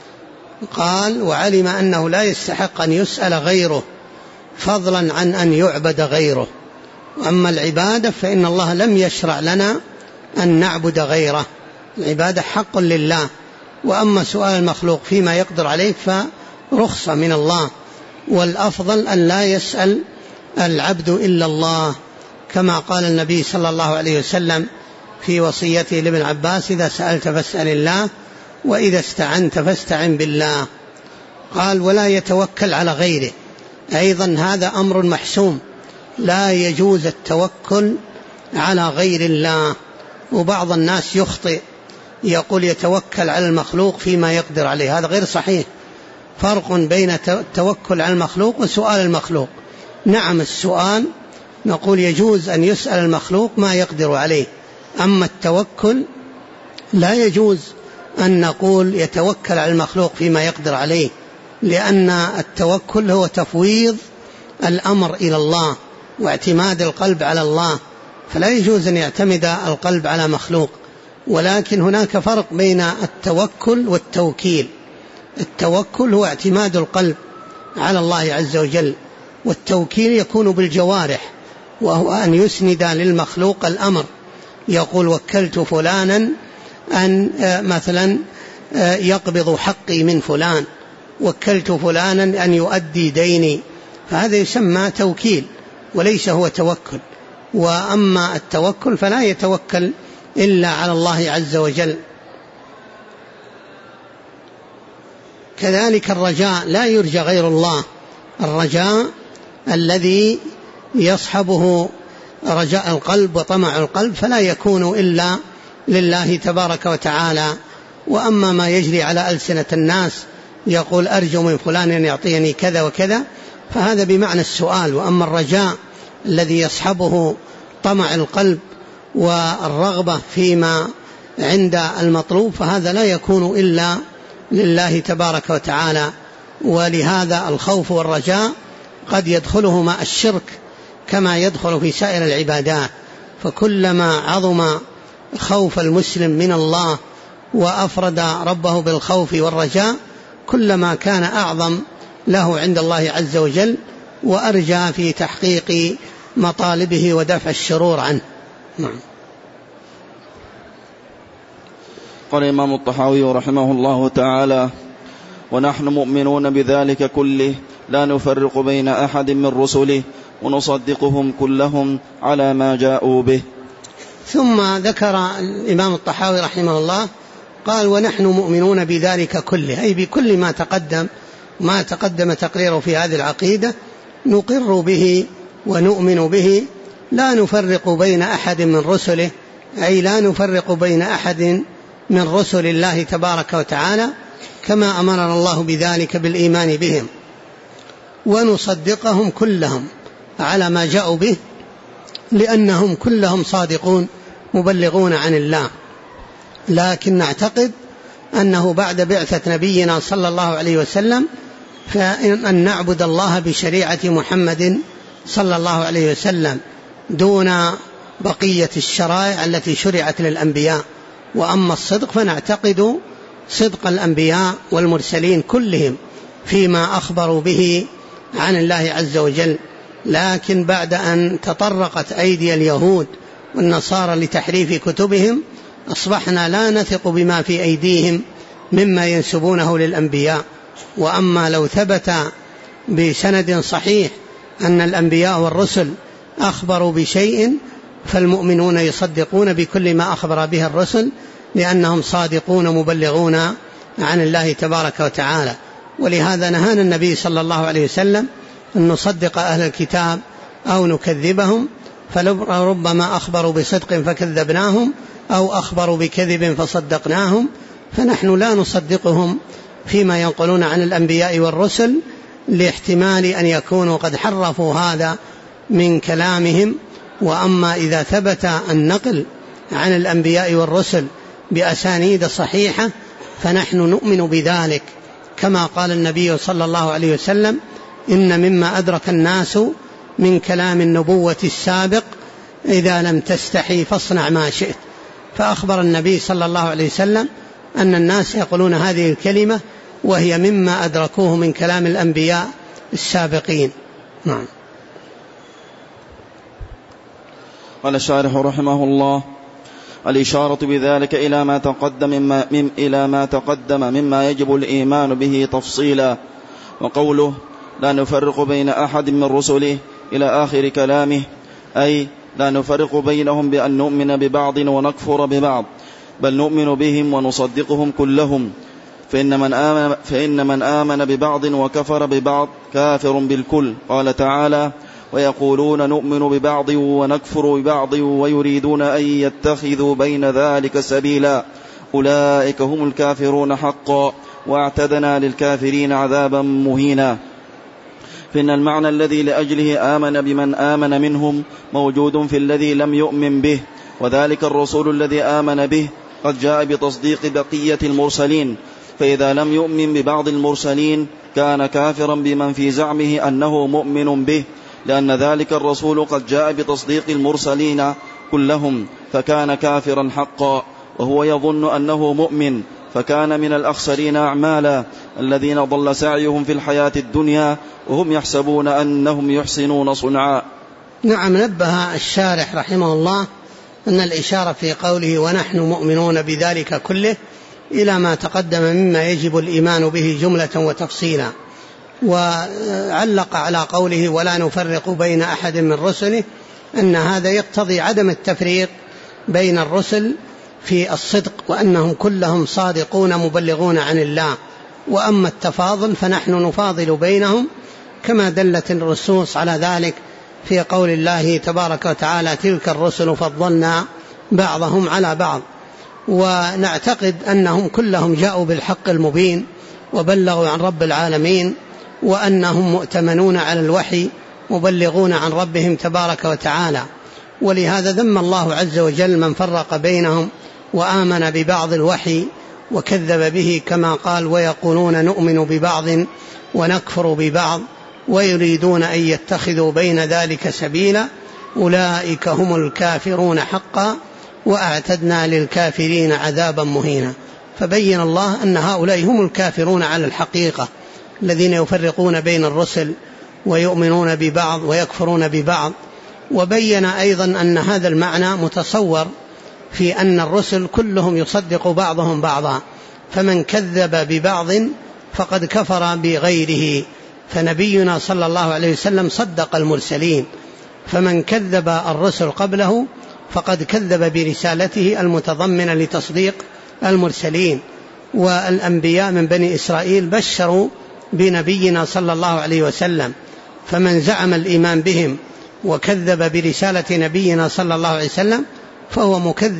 [SPEAKER 1] قال وعلم أنه لا يستحق أن يسأل غيره فضلا عن أن يعبد غيره. وأما العبادة فإن الله لم يشرع لنا أن نعبد غيره، العبادة حق لله، وأما سؤال المخلوق فيما يقدر عليه فرخصة من الله، والأفضل أن لا يسأل العبد إلا الله، كما قال النبي صلى الله عليه وسلم في وصيته لابن عباس إذا سألت فاسأل الله وإذا استعنت فاستعن بالله. قال ولا يتوكل على غيره، أيضا هذا أمر محسوم، لا يجوز التوكل على غير الله. وبعض الناس يخطئ يقول يتوكل على المخلوق فيما يقدر عليه، هذا غير صحيح. فرق بين التوكل على المخلوق وسؤال المخلوق. نعم السؤال نقول يجوز أن يسأل المخلوق ما يقدر عليه، أما التوكل لا يجوز أن نقول يتوكل على المخلوق فيما يقدر عليه، لأن التوكل هو تفويض الأمر إلى الله واعتماد القلب على الله، فلا يجوز أن يعتمد القلب على مخلوق. ولكن هناك فرق بين التوكل والتوكيل. التوكل هو اعتماد القلب على الله عز وجل، والتوكيل يكون بالجوارح، وهو أن يسند للمخلوق الأمر، يقول وكلت فلانا أن مثلا يقبض حقي من فلان، وكلت فلانا أن يؤدي ديني، فهذا يسمى توكيل وليس هو توكل. وأما التوكل فلا يتوكل إلا على الله عز وجل. كذلك الرجاء لا يرجى غير الله، الرجاء الذي يصحبه رجاء القلب وطمع القلب فلا يكون إلا لله تبارك وتعالى. وأما ما يجري على ألسنة الناس يقول أرجو من فلان أن يعطيني كذا وكذا، فهذا بمعنى السؤال. وأما الرجاء الذي يصحبه طمع القلب والرغبة فيما عند المطلوب فهذا لا يكون إلا لله تبارك وتعالى. ولهذا الخوف والرجاء قد يدخلهما الشرك كما يدخل في سائر العبادات، فكلما عظم خوف المسلم من الله وأفرد ربه بالخوف والرجاء كلما كان أعظم له عند الله عز وجل وأرجى في تحقيق مطالبه ودفع الشرور عنه.
[SPEAKER 2] قال الإمام الطحاوي رحمه الله تعالى ونحن مؤمنون بذلك كله لا نفرق بين أحد من رسله ونصدقهم كلهم على ما جاءوا به.
[SPEAKER 1] ثم ذكر الإمام الطحاوي رحمه الله قال ونحن مؤمنون بذلك كله، أي بكل ما تقدم تقريره في هذه العقيدة نقر به ونؤمن به، لا نفرق بين أحد من رسله، أي لا نفرق بين أحد من رسل الله تبارك وتعالى كما أمرنا الله بذلك بالإيمان بهم، ونصدقهم كلهم على ما جاءوا به لأنهم كلهم صادقون مبلغون عن الله. لكن نعتقد أنه بعد بعثة نبينا صلى الله عليه وسلم فإن نعبد الله بشريعة محمد صلى الله عليه وسلم دون بقية الشرائع التي شرعت للأنبياء. وأما الصدق فنعتقد صدق الأنبياء والمرسلين كلهم فيما أخبروا به عن الله عز وجل، لكن بعد أن تطرقت أيدي اليهود والنصارى لتحريف كتبهم أصبحنا لا نثق بما في أيديهم مما ينسبونه للأنبياء. وأما لو ثبت بسند صحيح أن الأنبياء والرسل أخبروا بشيء فالمؤمنون يصدقون بكل ما أخبر به الرسل، لأنهم صادقون مبلغون عن الله تبارك وتعالى. ولهذا نهانا النبي صلى الله عليه وسلم أن نصدق أهل الكتاب أو نكذبهم، فلربما أخبروا بصدق فكذبناهم أو أخبروا بكذب فصدقناهم، فنحن لا نصدقهم فيما ينقلون عن الأنبياء والرسل لاحتمال أن يكونوا قد حرفوا هذا من كلامهم. وأما إذا ثبت النقل عن الأنبياء والرسل بأسانيد صحيحة فنحن نؤمن بذلك، كما قال النبي صلى الله عليه وسلم: إن مما أدرك الناس من كلام النبوة السابق إذا لم تستحي فاصنع ما شئت. فأخبر النبي صلى الله عليه وسلم أن الناس يقولون هذه الكلمة وهي مما أدركوه من كلام الأنبياء السابقين. نعم.
[SPEAKER 2] قال الشارح رحمه الله: الإشارة بذلك إلى ما تقدم مما يجب الإيمان به تفصيلا. وقوله لا نفرق بين أحد من رسله إلى آخر كلامه، أي لا نفرق بينهم بأن نؤمن ببعض ونكفر ببعض، بل نؤمن بهم ونصدقهم كلهم، فإن من آمن ببعض وكفر ببعض كافر بالكل. قال تعالى: ويقولون نؤمن ببعض ونكفر ببعض ويريدون أن يتخذوا بين ذلك سبيلا، أولئك هم الكافرون حقا، واعتدنا للكافرين عذابا مهينا. فإن المعنى الذي لأجله آمن بمن آمن منهم موجود في الذي لم يؤمن به، وذلك الرسول الذي آمن به قد جاء بتصديق بقية المرسلين، فإذا لم يؤمن ببعض المرسلين كان كافرا بمن في زعمه أنه مؤمن به، لأن ذلك الرسول قد جاء بتصديق المرسلين كلهم، فكان كافرا حقا، وهو يظن أنه مؤمن، فكان من الأخسرين أعمالا الذين ضل سعيهم في الحياة الدنيا وهم يحسبون أنهم يحسنون صنعا.
[SPEAKER 1] نعم. نبه الشارح رحمه الله أن الإشارة في قوله ونحن مؤمنون بذلك كله إلى ما تقدم مما يجب الإيمان به جملة وتفصيلا، وعلق على قوله ولا نفرق بين أحد من رسله أن هذا يقتضي عدم التفريق بين الرسل في الصدق، وأنهم كلهم صادقون مبلغون عن الله. وأما التفاضل فنحن نفاضل بينهم، كما دلت النصوص على ذلك في قول الله تبارك وتعالى: تلك الرسل فضلنا بعضهم على بعض. ونعتقد أنهم كلهم جاءوا بالحق المبين وبلغوا عن رب العالمين، وأنهم مؤتمنون على الوحي مبلغون عن ربهم تبارك وتعالى. ولهذا ذم الله عز وجل من فرق بينهم وآمن ببعض الوحي وكذب به، كما قال: ويقولون نؤمن ببعض ونكفر ببعض ويريدون أن يتخذوا بين ذلك سبيلا، أولئك هم الكافرون حقا، وأعتدنا للكافرين عذابا مهينا. فبين الله أن هؤلاء هم الكافرون على الحقيقة، الذين يفرقون بين الرسل ويؤمنون ببعض ويكفرون ببعض. وبين أيضا أن هذا المعنى متصور في أن الرسل كلهم يصدق بعضهم بعضا، فمن كذب ببعض فقد كفر بغيره. فنبينا صلى الله عليه وسلم صدق المرسلين، فمن كذب الرسل قبله فقد كذب برسالته المتضمنة لتصديق المرسلين. والأنبياء من بني إسرائيل بشروا بنبينا صلى الله عليه وسلم، فمن زعم الإيمان بهم وكذب برسالة نبينا صلى الله عليه وسلم فهو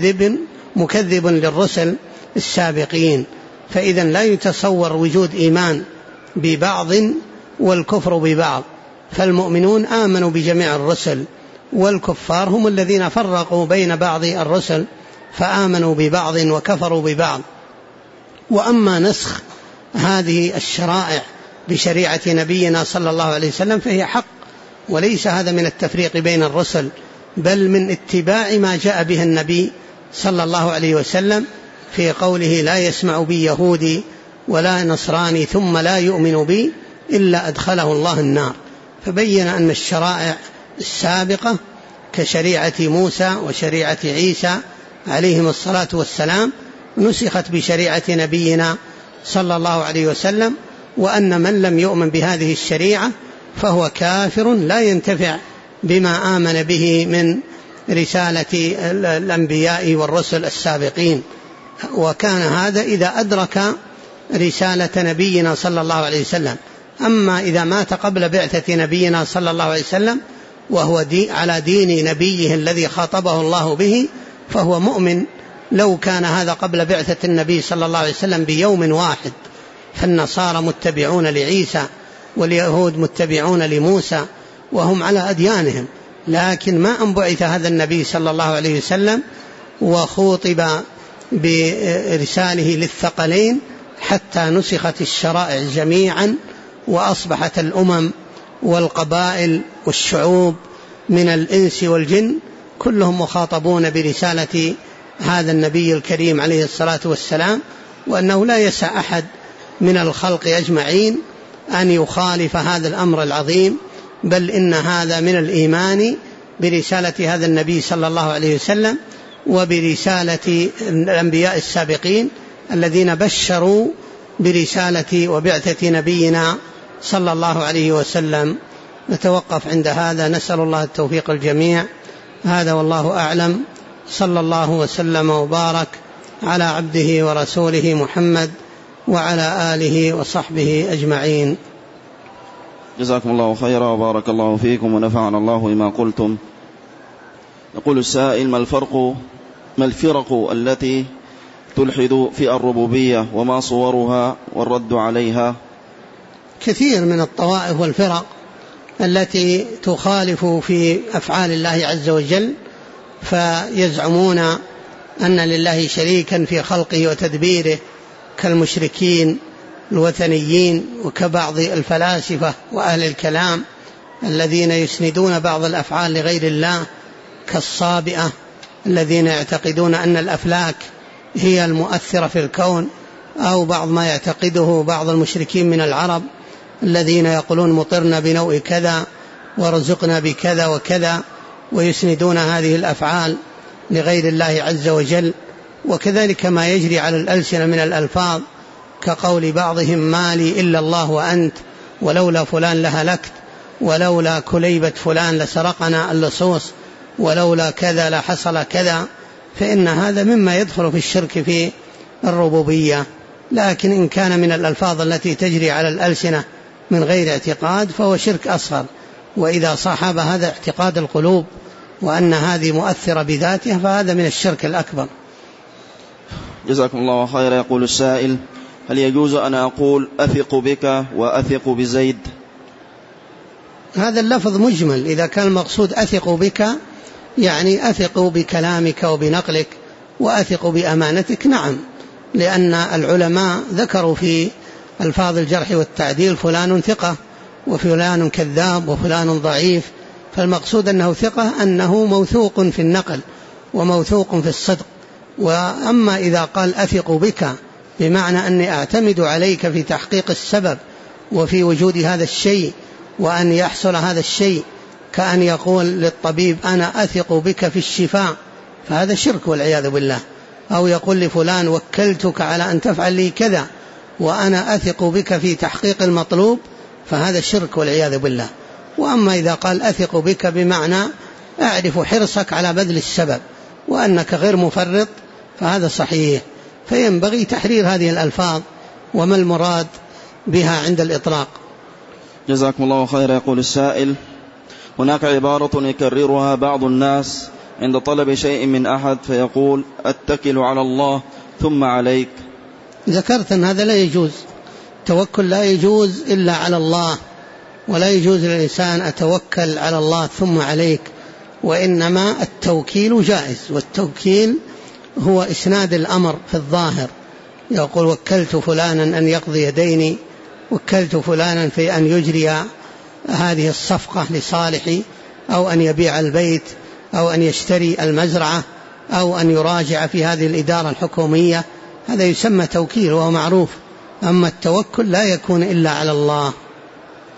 [SPEAKER 1] مكذب للرسل السابقين. فإذا لا يتصور وجود إيمان ببعض والكفر ببعض، فالمؤمنون آمنوا بجميع الرسل، والكفار هم الذين فرقوا بين بعض الرسل فآمنوا ببعض وكفروا ببعض. وأما نسخ هذه الشرائع بشريعة نبينا صلى الله عليه وسلم فهي حق، وليس هذا من التفريق بين الرسل، بل من اتباع ما جاء به النبي صلى الله عليه وسلم في قوله: لا يسمع بي يهودي ولا نصراني ثم لا يؤمن بي إلا أدخله الله النار. فبين أن الشرائع السابقة كشريعة موسى وشريعة عيسى عليهم الصلاة والسلام نسخت بشريعة نبينا صلى الله عليه وسلم، وأن من لم يؤمن بهذه الشريعة فهو كافر لا ينتفع بما آمن به من رسالة الأنبياء والرسل السابقين. وكان هذا إذا أدرك رسالة نبينا صلى الله عليه وسلم. أما إذا مات قبل بعثة نبينا صلى الله عليه وسلم وهو على دين نبيه الذي خاطبه الله به فهو مؤمن لو كان هذا قبل بعثة النبي صلى الله عليه وسلم بيوم واحد. فالنصارى متبعون لعيسى واليهود متبعون لموسى وهم على أديانهم، لكن ما أن بعث هذا النبي صلى الله عليه وسلم وخوطب برساله للثقلين حتى نسخت الشرائع جميعا، وأصبحت الأمم والقبائل والشعوب من الإنس والجن كلهم مخاطبون برسالة هذا النبي الكريم عليه الصلاة والسلام، وأنه لا يسع أحد من الخلق أجمعين أن يخالف هذا الأمر العظيم، بل إن هذا من الإيمان برسالة هذا النبي صلى الله عليه وسلم وبرسالة الأنبياء السابقين الذين بشروا برسالة وبعثة نبينا صلى الله عليه وسلم. نتوقف عند هذا، نسأل الله التوفيق الجميع. هذا والله أعلم، صلى الله وسلم وبارك على عبده ورسوله محمد وعلى آله وصحبه أجمعين.
[SPEAKER 2] جزاكم الله خيرا وبارك الله فيكم ونفعنا الله بما قلتم. يقول السائل: ما الفرق التي تلحد في الربوبية وما صورها والرد عليها؟
[SPEAKER 1] كثير من الطوائف والفرق التي تخالف في أفعال الله عز وجل، فيزعمون أن لله شريكا في خلقه وتدبيره كالمشركين الوثنيين وكبعض الفلاسفة وأهل الكلام الذين يسندون بعض الأفعال لغير الله، كالصابئة الذين يعتقدون أن الأفلاك هي المؤثرة في الكون، أو بعض ما يعتقده بعض المشركين من العرب الذين يقولون مطرنا بنوء كذا ورزقنا بكذا وكذا، ويسندون هذه الأفعال لغير الله عز وجل. وكذلك ما يجري على الألسنة من الألفاظ كقول بعضهم: ما لي إلا الله وأنت، ولولا فلان لهلكت، ولولا كليبة فلان لسرقنا اللصوص، ولولا كذا لحصل كذا. فإن هذا مما يدخل في الشرك في الربوبية. لكن إن كان من الألفاظ التي تجري على الألسنة من غير اعتقاد فهو شرك أصغر، وإذا صاحب هذا اعتقاد القلوب وأن هذه مؤثرة بذاتها فهذا من الشرك الأكبر.
[SPEAKER 2] جزاكم الله خيرا. يقول السائل: هل يجوز أن أقول أثق بك وأثق بزيد؟
[SPEAKER 1] هذا اللفظ مجمل. إذا كان المقصود أثق بك يعني أثق بكلامك وبنقلك وأثق بأمانتك، نعم، لأن العلماء ذكروا في ألفاظ الجرح والتعديل فلان ثقة وفلان كذاب وفلان ضعيف، فالمقصود أنه ثقة أنه موثوق في النقل وموثوق في الصدق. وأما إذا قال أثق بك بمعنى أني أعتمد عليك في تحقيق السبب وفي وجود هذا الشيء وأن يحصل هذا الشيء، كأن يقول للطبيب أنا أثق بك في الشفاء، فهذا شرك والعياذ بالله. أو يقول لفلان وكلتك على أن تفعل لي كذا وأنا أثق بك في تحقيق المطلوب، فهذا شرك والعياذ بالله. وأما إذا قال أثق بك بمعنى أعرف حرصك على بذل السبب وأنك غير مفرط، فهذا صحيح. فينبغي تحرير هذه الألفاظ وما المراد بها عند الإطلاق.
[SPEAKER 2] جزاكم الله خيرا. يقول السائل: هناك عبارة يكررها بعض الناس عند طلب شيء من أحد فيقول: أتكل على الله ثم عليك.
[SPEAKER 1] ذكرت أن هذا لا يجوز، التوكل لا يجوز إلا على الله، ولا يجوز للإنسان أتوكل على الله ثم عليك، وإنما التوكيل جائز. والتوكيل هو إسناد الأمر في الظاهر، يقول وكلت فلانا أن يقضي ديني، وكلت فلانا في أن يجري هذه الصفقة لصالحي، أو أن يبيع البيت، أو أن يشتري المزرعة، أو أن يراجع في هذه الإدارة الحكومية، هذا يسمى توكيل وهو معروف. أما التوكل لا يكون إلا على الله.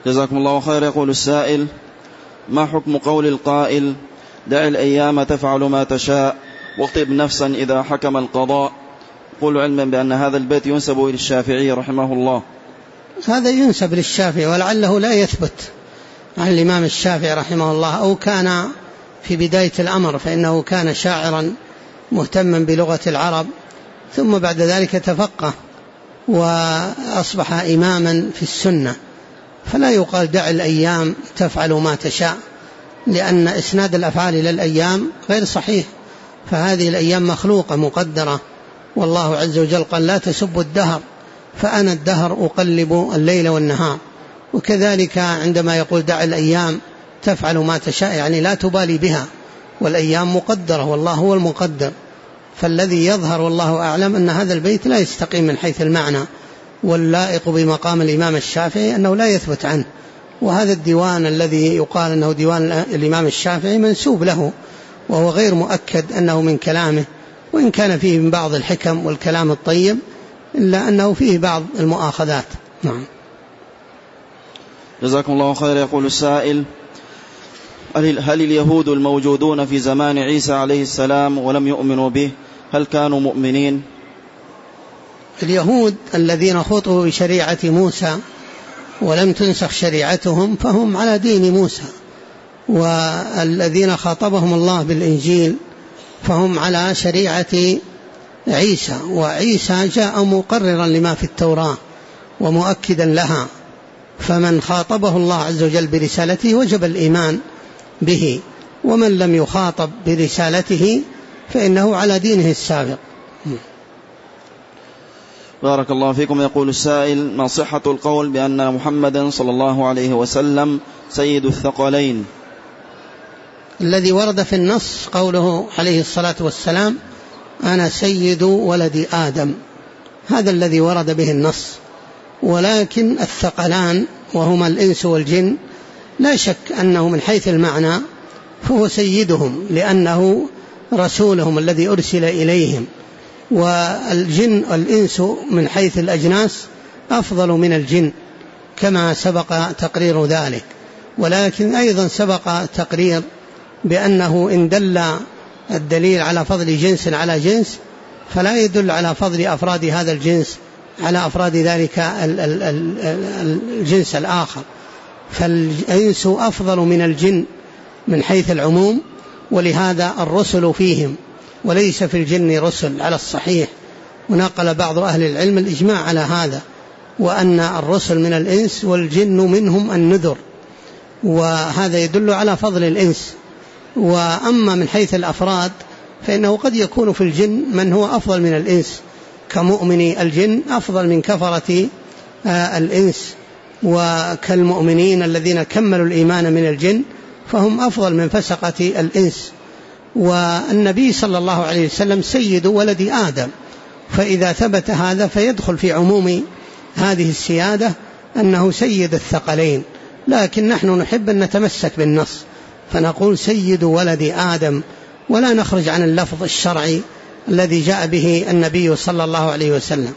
[SPEAKER 2] جزاكم الله خير. يقول السائل: ما حكم قول القائل: دع الأيام تفعل ما تشاء واطب نفسا إذا حكم القضاء؟ قل علما بأن هذا البيت ينسب إلى الشافعي رحمه الله.
[SPEAKER 1] هذا ينسب للشافعي ولعله لا يثبت عن الإمام الشافعي رحمه الله، أو كان في بداية الأمر، فإنه كان شاعرا مهتما بلغة العرب، ثم بعد ذلك تفقه وأصبح إماما في السنة. فلا يقال دع الأيام تفعل ما تشاء، لأن إسناد الأفعال إلى الأيام غير صحيح، فهذه الأيام مخلوقة مقدرة، والله عز وجل قال: لا تسبوا الدهر فأنا الدهر أقلب الليل والنهار. وكذلك عندما يقول دع الأيام تفعل ما تشاء، يعني لا تبالي بها، والأيام مقدرة والله هو المقدر. فالذي يظهر والله أعلم أن هذا البيت لا يستقيم من حيث المعنى، واللائق بمقام الإمام الشافعي أنه لا يثبت عنه. وهذا الديوان الذي يقال أنه ديوان الإمام الشافعي منسوب له، وهو غير مؤكد أنه من كلامه، وإن كان فيه من بعض الحكم والكلام الطيب، إلا أنه فيه بعض المؤاخذات. نعم.
[SPEAKER 2] جزاكم الله خير. يقول السائل: هل اليهود الموجودون في زمان عيسى عليه السلام ولم يؤمنوا به هل كانوا مؤمنين؟
[SPEAKER 1] اليهود الذين خطبوا بشريعة موسى ولم تنسخ شريعتهم فهم على دين موسى، والذين خاطبهم الله بالإنجيل فهم على شريعة عيسى، وعيسى جاء مقررا لما في التوراة ومؤكدا لها، فمن خاطبه الله عز وجل برسالته وجب الإيمان به، ومن لم يخاطب برسالته فإنه على دينه السابق.
[SPEAKER 2] بارك الله فيكم. يقول السائل: ما صحة القول بأن محمدا صلى الله عليه وسلم سيد الثقلين؟
[SPEAKER 1] الذي ورد في النص قوله عليه الصلاة والسلام: أنا سيد ولد آدم، هذا الذي ورد به النص. ولكن الثقلان وهما الإنس والجن لا شك أنه من حيث المعنى فهو سيدهم، لأنه رسولهم الذي أرسل إليهم، والجن والإنس من حيث الأجناس أفضل من الجن كما سبق تقرير ذلك. ولكن أيضا سبق تقرير بأنه إن دل الدليل على فضل جنس على جنس فلا يدل على فضل أفراد هذا الجنس على أفراد ذلك الجنس الآخر، فالإنس أفضل من الجن من حيث العموم، ولهذا الرسل فيهم وليس في الجن رسل على الصحيح. ونقل بعض أهل العلم الإجماع على هذا، وأن الرسل من الإنس والجن منهم النذر، وهذا يدل على فضل الإنس. وأما من حيث الأفراد فإنه قد يكون في الجن من هو أفضل من الإنس، كمؤمني الجن أفضل من كفرة الإنس، وكالمؤمنين الذين كملوا الإيمان من الجن فهم أفضل من فسقة الإنس. والنبي صلى الله عليه وسلم سيد ولد آدم، فإذا ثبت هذا فيدخل في عموم هذه السيادة أنه سيد الثقلين. لكن نحن نحب أن نتمسك بالنص فنقول سيد ولد آدم، ولا نخرج عن اللفظ الشرعي الذي جاء به النبي صلى الله عليه وسلم.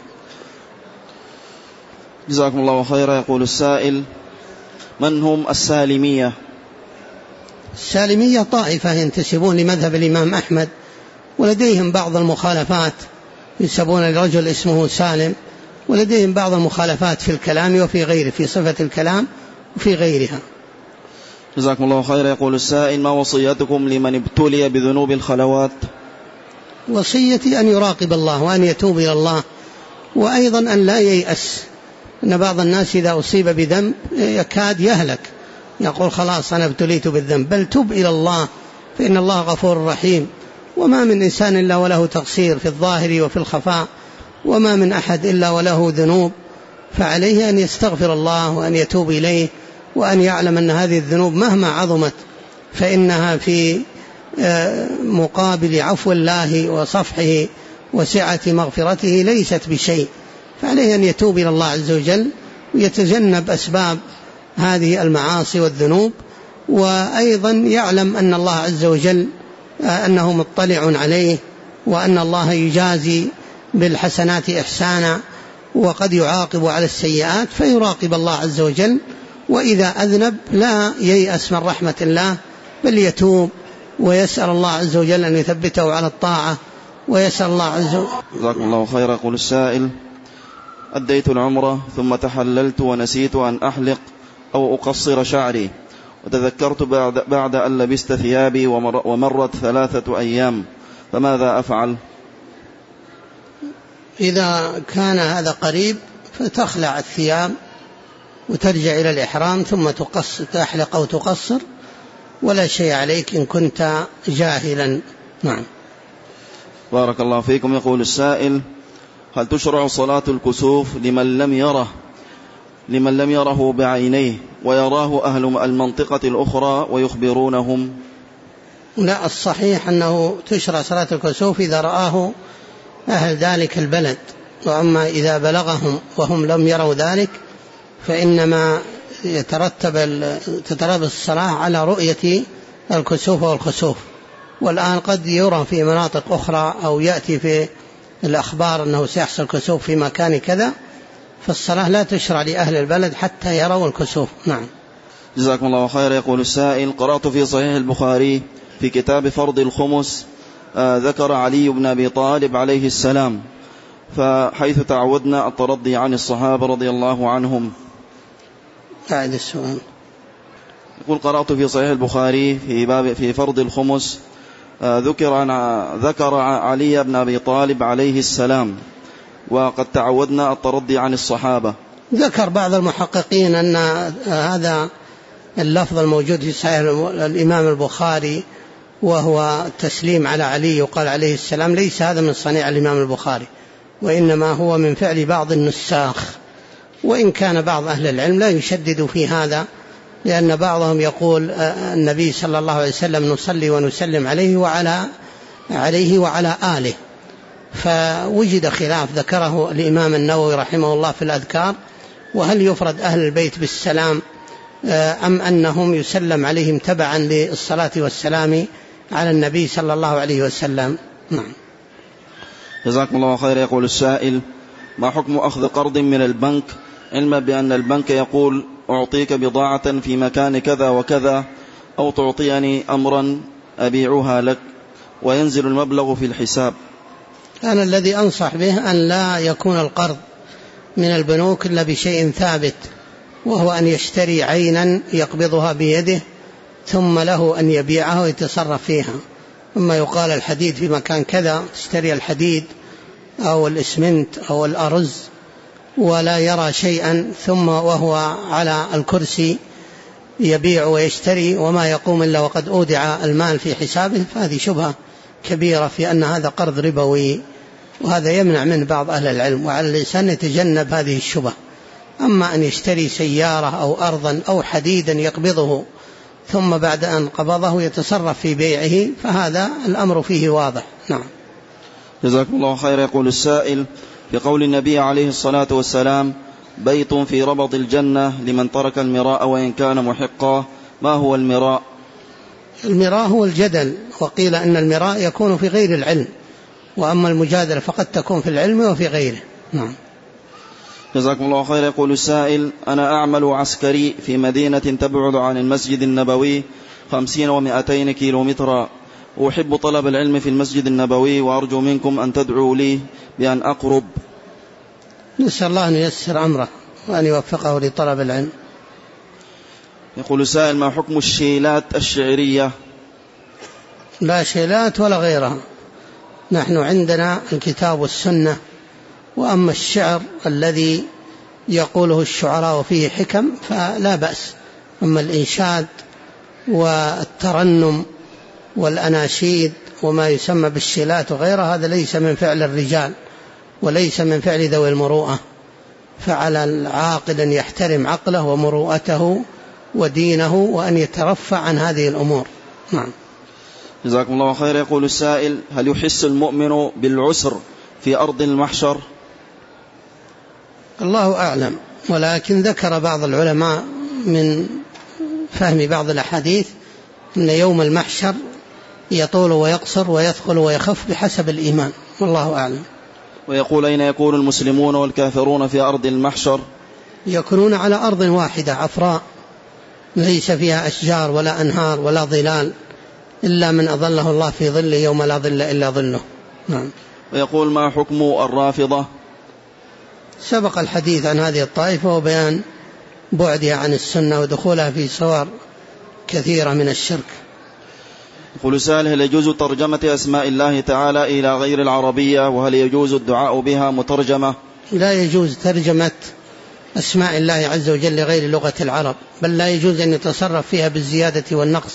[SPEAKER 2] جزاكم الله خيرا. يقول السائل: من هم السالمية؟
[SPEAKER 1] السالمية طائفة ينتسبون لمذهب الإمام أحمد، ولديهم بعض المخالفات، ينسبون لرجل اسمه سالم، ولديهم بعض المخالفات في الكلام وفي غيره، في صفة الكلام وفي غيرها.
[SPEAKER 2] جزاكم الله خيرا. يقول السائل: ما وصيتكم لمن ابتلي بذنوب الخلوات؟
[SPEAKER 1] وصيتي أن يراقب الله وأن يتوب إلى الله، وأيضا أن لا ييأس. أن بعض الناس إذا أصيب بذنب يكاد يهلك، يقول خلاص أنا ابتليت بالذنب، بل تب إلى الله فإن الله غفور رحيم. وما من إنسان إلا وله تقصير في الظاهر وفي الخفاء، وما من أحد إلا وله ذنوب، فعليه أن يستغفر الله وأن يتوب إليه، وأن يعلم أن هذه الذنوب مهما عظمت فإنها في مقابل عفو الله وصفحه وسعة مغفرته ليست بشيء، فعليه أن يتوب إلى الله عز وجل ويتجنب أسباب هذه المعاصي والذنوب، وأيضا يعلم أن الله عز وجل أنه مطلع عليه، وأن الله يجازي بالحسنات إحسانا، وقد يعاقب على السيئات، فيراقب الله عز وجل وإذا أذنب لا ييأس من رحمة الله، بل يتوب ويسأل الله عز وجل أن يثبته على الطاعة، ويسأل الله عز وجل.
[SPEAKER 2] جزاكم الله خيرا. يقول السائل: أديت العمرة ثم تحللت ونسيت أن أحلق أو أقصر شعري، وتذكرت بعد أن لبست ثيابي ومرت 3 أيام، فماذا أفعل؟
[SPEAKER 1] إذا كان هذا قريب فتخلع الثياب وترجع إلى الإحرام ثم تحلق أو تقصر، ولا شيء عليك إن كنت جاهلا. نعم.
[SPEAKER 2] بارك الله فيكم. يقول السائل: هل تشرع صلاة الكسوف لمن لم يره بعينيه ويراه أهل المنطقة الأخرى ويخبرونهم؟
[SPEAKER 1] لا، الصحيح أنه تشرع صلاة الكسوف إذا رآه أهل ذلك البلد، وأما إذا بلغهم وهم لم يروا ذلك فإنما تترتب الصلاة على رؤية الكسوف والخسوف. والآن قد يرى في مناطق أخرى أو يأتي في الأخبار أنه سيحصل كسوف في مكان كذا، فالصلاة لا تشرع لأهل البلد حتى يروا الكسوف. نعم.
[SPEAKER 2] جزاكم الله خير. يقول السائل: قرأت في صحيح البخاري في كتاب فرض الخمس ذكر علي بن أبي طالب عليه السلام، فحيث تعودنا الترضي عن الصحابة رضي الله عنهم.
[SPEAKER 1] أعد السؤال.
[SPEAKER 2] يقول: قرأت في صحيح البخاري في فرض الخمس ذكر علي بن أبي طالب عليه السلام، وقد تعودنا الترضي عن الصحابة.
[SPEAKER 1] ذكر بعض المحققين أن هذا اللفظ الموجود في صحيح الإمام البخاري وهو التسليم على علي وقال عليه السلام ليس هذا من صنيع الإمام البخاري، وإنما هو من فعل بعض النساخ، وإن كان بعض أهل العلم لا يشدد في هذا، لأن بعضهم يقول النبي صلى الله عليه وسلم نصلي ونسلم عليه وعلى آله، فوجد خلاف ذكره الإمام النووي رحمه الله في الأذكار، وهل يفرد أهل البيت بالسلام أم أنهم يسلم عليهم تبعا للصلاة والسلام على النبي صلى الله عليه وسلم. نعم.
[SPEAKER 2] جزاكم الله خير. يقول السائل: ما حكم أخذ قرض من البنك علما بأن البنك يقول أعطيك بضاعة في مكان كذا وكذا، أو تعطيني أمرا أبيعها لك، وينزل المبلغ في الحساب؟
[SPEAKER 1] أنا الذي أنصح به أن لا يكون القرض من البنوك إلا بشيء ثابت، وهو أن يشتري عينا يقبضها بيده ثم له أن يبيعها ويتصرف فيها. أما يقال الحديد في مكان كذا، تشتري الحديد أو الإسمنت أو الأرز ولا يرى شيئا، ثم وهو على الكرسي يبيع ويشتري وما يقوم إلا وقد أودع المال في حسابه، فهذه شبهة كبيرة في أن هذا قرض ربوي، وهذا يمنع من بعض أهل العلم، وعلى الإنسان يتجنب هذه الشبهة. أما أن يشتري سيارة أو أرضا أو حديدا يقبضه ثم بعد أن قبضه يتصرف في بيعه، فهذا الأمر فيه واضح. نعم.
[SPEAKER 2] جزاكم الله خير. يقول السائل: في قول النبي عليه الصلاة والسلام بيت في ربض الجنة لمن ترك المراء وإن كان محقا، ما هو المراء؟
[SPEAKER 1] المراء هو الجدل، وقيل أن المراء يكون في غير العلم، وأما المجادلة فقد تكون في العلم وفي غيره. نعم.
[SPEAKER 2] جزاكم الله خير. يقول السائل: أنا أعمل عسكري في مدينة تبعد عن المسجد النبوي 50 و200 كيلومترا، وأحب طلب العلم في المسجد النبوي، وأرجو منكم أن تدعوا لي بأن أقرب.
[SPEAKER 1] نسأل الله أن ييسر أمره وأن يوفقه لطلب العلم.
[SPEAKER 2] يقول السائل: ما حكم الشيلات الشعرية؟
[SPEAKER 1] لا شيلات ولا غيرها، نحن عندنا الكتاب والسنة، وأما الشعر الذي يقوله الشعراء وفيه حكم فلا بأس، أما الإنشاد والترنم والأناشيد وما يسمى بالشيلات وغيرها هذا ليس من فعل الرجال وليس من فعل ذوي المروءة، فعلى العاقل أن يحترم عقله ومروءته ودينه وأن يترفع عن هذه الأمور. نعم.
[SPEAKER 2] جزاكم الله خير. يقول السائل: هل يحس المؤمن بالعسر في أرض المحشر؟
[SPEAKER 1] الله أعلم، ولكن ذكر بعض العلماء من فهم بعض الأحاديث أن يوم المحشر يطول ويقصر ويثقل ويخف بحسب الإيمان، والله أعلم.
[SPEAKER 2] ويقول: أين يكون المسلمون والكافرون في أرض المحشر؟
[SPEAKER 1] يكونون على أرض واحدة عفراء ليس فيها أشجار ولا أنهار ولا ظلال إلا من أظله الله في ظله يوم لا ظل إلا ظله. نعم.
[SPEAKER 2] ويقول: ما حكم الرافضة؟
[SPEAKER 1] سبق الحديث عن هذه الطائفة وبيان بعدها عن السنة ودخولها في صور كثيرة من الشرك.
[SPEAKER 2] يقول سائل: هل يجوز ترجمة أسماء الله تعالى إلى غير العربية؟ وهل يجوز الدعاء بها مترجمة؟
[SPEAKER 1] لا يجوز ترجمة أسماء الله عز وجل لغير لغة العرب، بل لا يجوز أن يتصرف فيها بالزيادة والنقص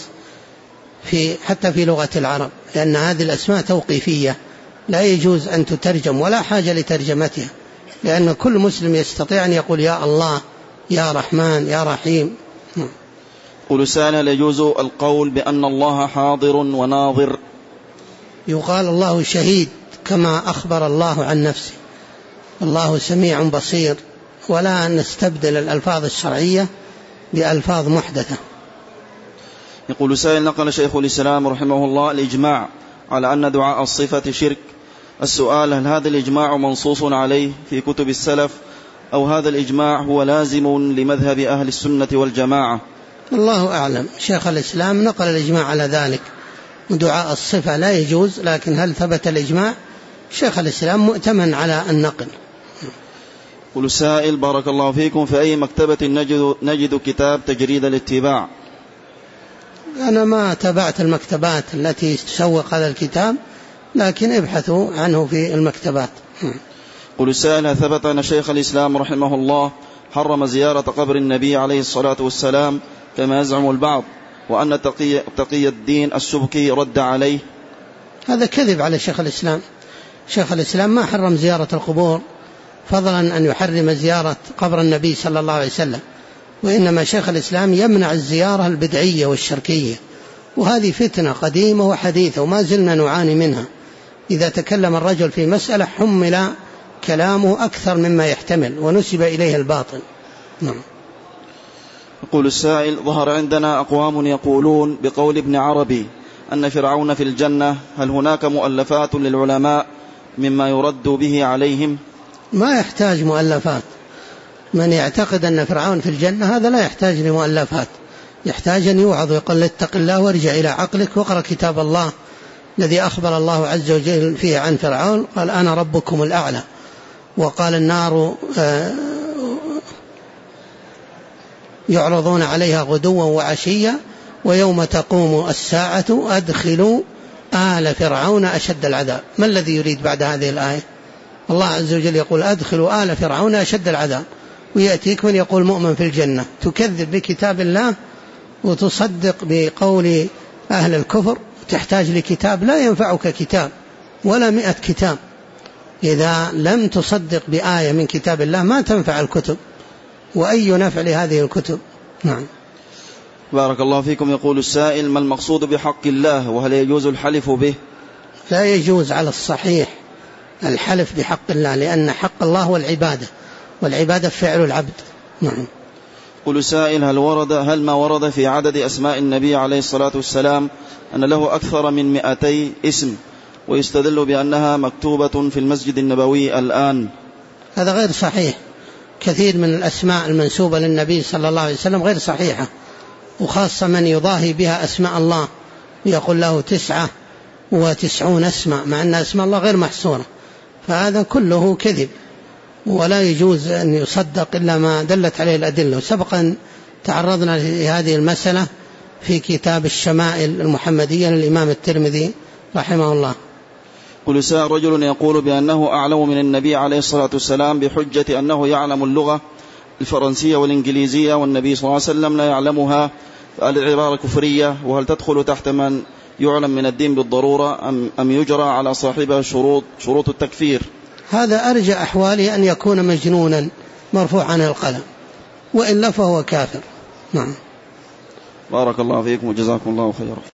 [SPEAKER 1] حتى في لغة العرب، لأن هذه الأسماء توقيفية لا يجوز أن تترجم ولا حاجة لترجمتها، لأن كل مسلم يستطيع أن يقول يا الله يا رحمن يا رحيم.
[SPEAKER 2] قل سائل: هل يجوز القول بأن الله حاضر وناظر؟
[SPEAKER 1] يقال الله شهيد كما أخبر الله عن نفسه، الله سميع بصير، ولا نستبدل الألفاظ الشرعية بألفاظ محدثة.
[SPEAKER 2] يقول سائل: نقل شيخ الإسلام رحمه الله الإجماع على أن دعاء الصفة شرك. السؤال: هل هذا الإجماع منصوص عليه في كتب السلف، أو هذا الإجماع هو لازم لمذهب أهل السنة والجماعة؟
[SPEAKER 1] الله أعلم. شيخ الإسلام نقل الإجماع على ذلك، ودعاء الصفة لا يجوز، لكن هل ثبت الإجماع؟ شيخ الإسلام مؤتمن على النقل.
[SPEAKER 2] قل سائل: بارك الله فيكم، في أي مكتبة نجد كتاب تجريد الاتباع؟
[SPEAKER 1] أنا ما تابعت المكتبات التي تسوق هذا الكتاب، لكن ابحثوا عنه في المكتبات.
[SPEAKER 2] قل سائل: ثبت أن شيخ الإسلام رحمه الله حرم زيارة قبر النبي عليه الصلاة والسلام كما يزعم البعض، وأن تقي الدين السبكي رد عليه؟
[SPEAKER 1] هذا كذب على شيخ الإسلام. شيخ الإسلام ما حرم زيارة القبور، فضلا أن يحرم زيارة قبر النبي صلى الله عليه وسلم، وإنما شيخ الإسلام يمنع الزيارة البدعية والشركية، وهذه فتنة قديمة وحديثة وما زلنا نعاني منها. إذا تكلم الرجل في مسألة حمل كلامه أكثر مما يحتمل ونسب إليه الباطل. نعم.
[SPEAKER 2] يقول السائل: ظهر عندنا أقوام يقولون بقول ابن عربي أن فرعون في الجنة، هل هناك مؤلفات للعلماء مما يرد به عليهم؟
[SPEAKER 1] ما يحتاج مؤلفات. من يعتقد أن فرعون في الجنة هذا لا يحتاج لمؤلفات، يحتاج أن يوعظ ويقول اتق الله وارجع إلى عقلك واقرأ كتاب الله الذي أخبر الله عز وجل فيه عن فرعون، قال أنا ربكم الأعلى، وقال النار يعرضون عليها غدوا وعشيا ويوم تقوم الساعة أدخلوا آل فرعون أشد العذاب. ما الذي يريد بعد هذه الآية؟ الله عز وجل يقول أدخلوا آل فرعون أشد العذاب، ويأتيك من يقول مؤمن في الجنة. تكذب بكتاب الله وتصدق بقول أهل الكفر، تحتاج لكتاب لا ينفعك كتاب ولا 100 كتاب. إذا لم تصدق بآية من كتاب الله ما تنفع الكتب، وأي نفع لهذه الكتب. نعم.
[SPEAKER 2] بارك الله فيكم. يقول السائل: ما المقصود بحق الله، وهل يجوز الحلف به؟
[SPEAKER 1] لا يجوز على الصحيح الحلف بحق الله، لأن حق الله هو العبادة، والعبادة فعل العبد. نعم.
[SPEAKER 2] يقول السائل: هل ما ورد في عدد أسماء النبي عليه الصلاة والسلام أن له أكثر من 200 اسم، ويستدل بأنها مكتوبة في المسجد النبوي الآن؟
[SPEAKER 1] هذا غير صحيح. كثير من الأسماء المنسوبة للنبي صلى الله عليه وسلم غير صحيحة، وخاصة من يضاهي بها أسماء الله ويقول له 99 اسماء، مع أن أسماء الله غير محصورة، فهذا كله كذب ولا يجوز أن يصدق إلا ما دلت عليه الأدلة. وسبقا تعرضنا لهذه المسألة في كتاب الشمائل المحمدية للإمام الترمذي رحمه الله.
[SPEAKER 2] قل ساء رجل يقول بأنه أعلم من النبي عليه الصلاة والسلام بحجة أنه يعلم اللغة الفرنسية والإنجليزية والنبي صلى الله عليه وسلم لا يعلمها، فهل العبارة كفرية؟ وهل تدخل تحت من يعلم من الدين بالضرورة أم يجرى على صاحبها شروط التكفير؟
[SPEAKER 1] هذا أرجى أحواله أن يكون مجنونا مرفوع عنه القلم، وإلا فهو كافر. نعم.
[SPEAKER 2] بارك الله فيكم وجزاكم الله خيرا.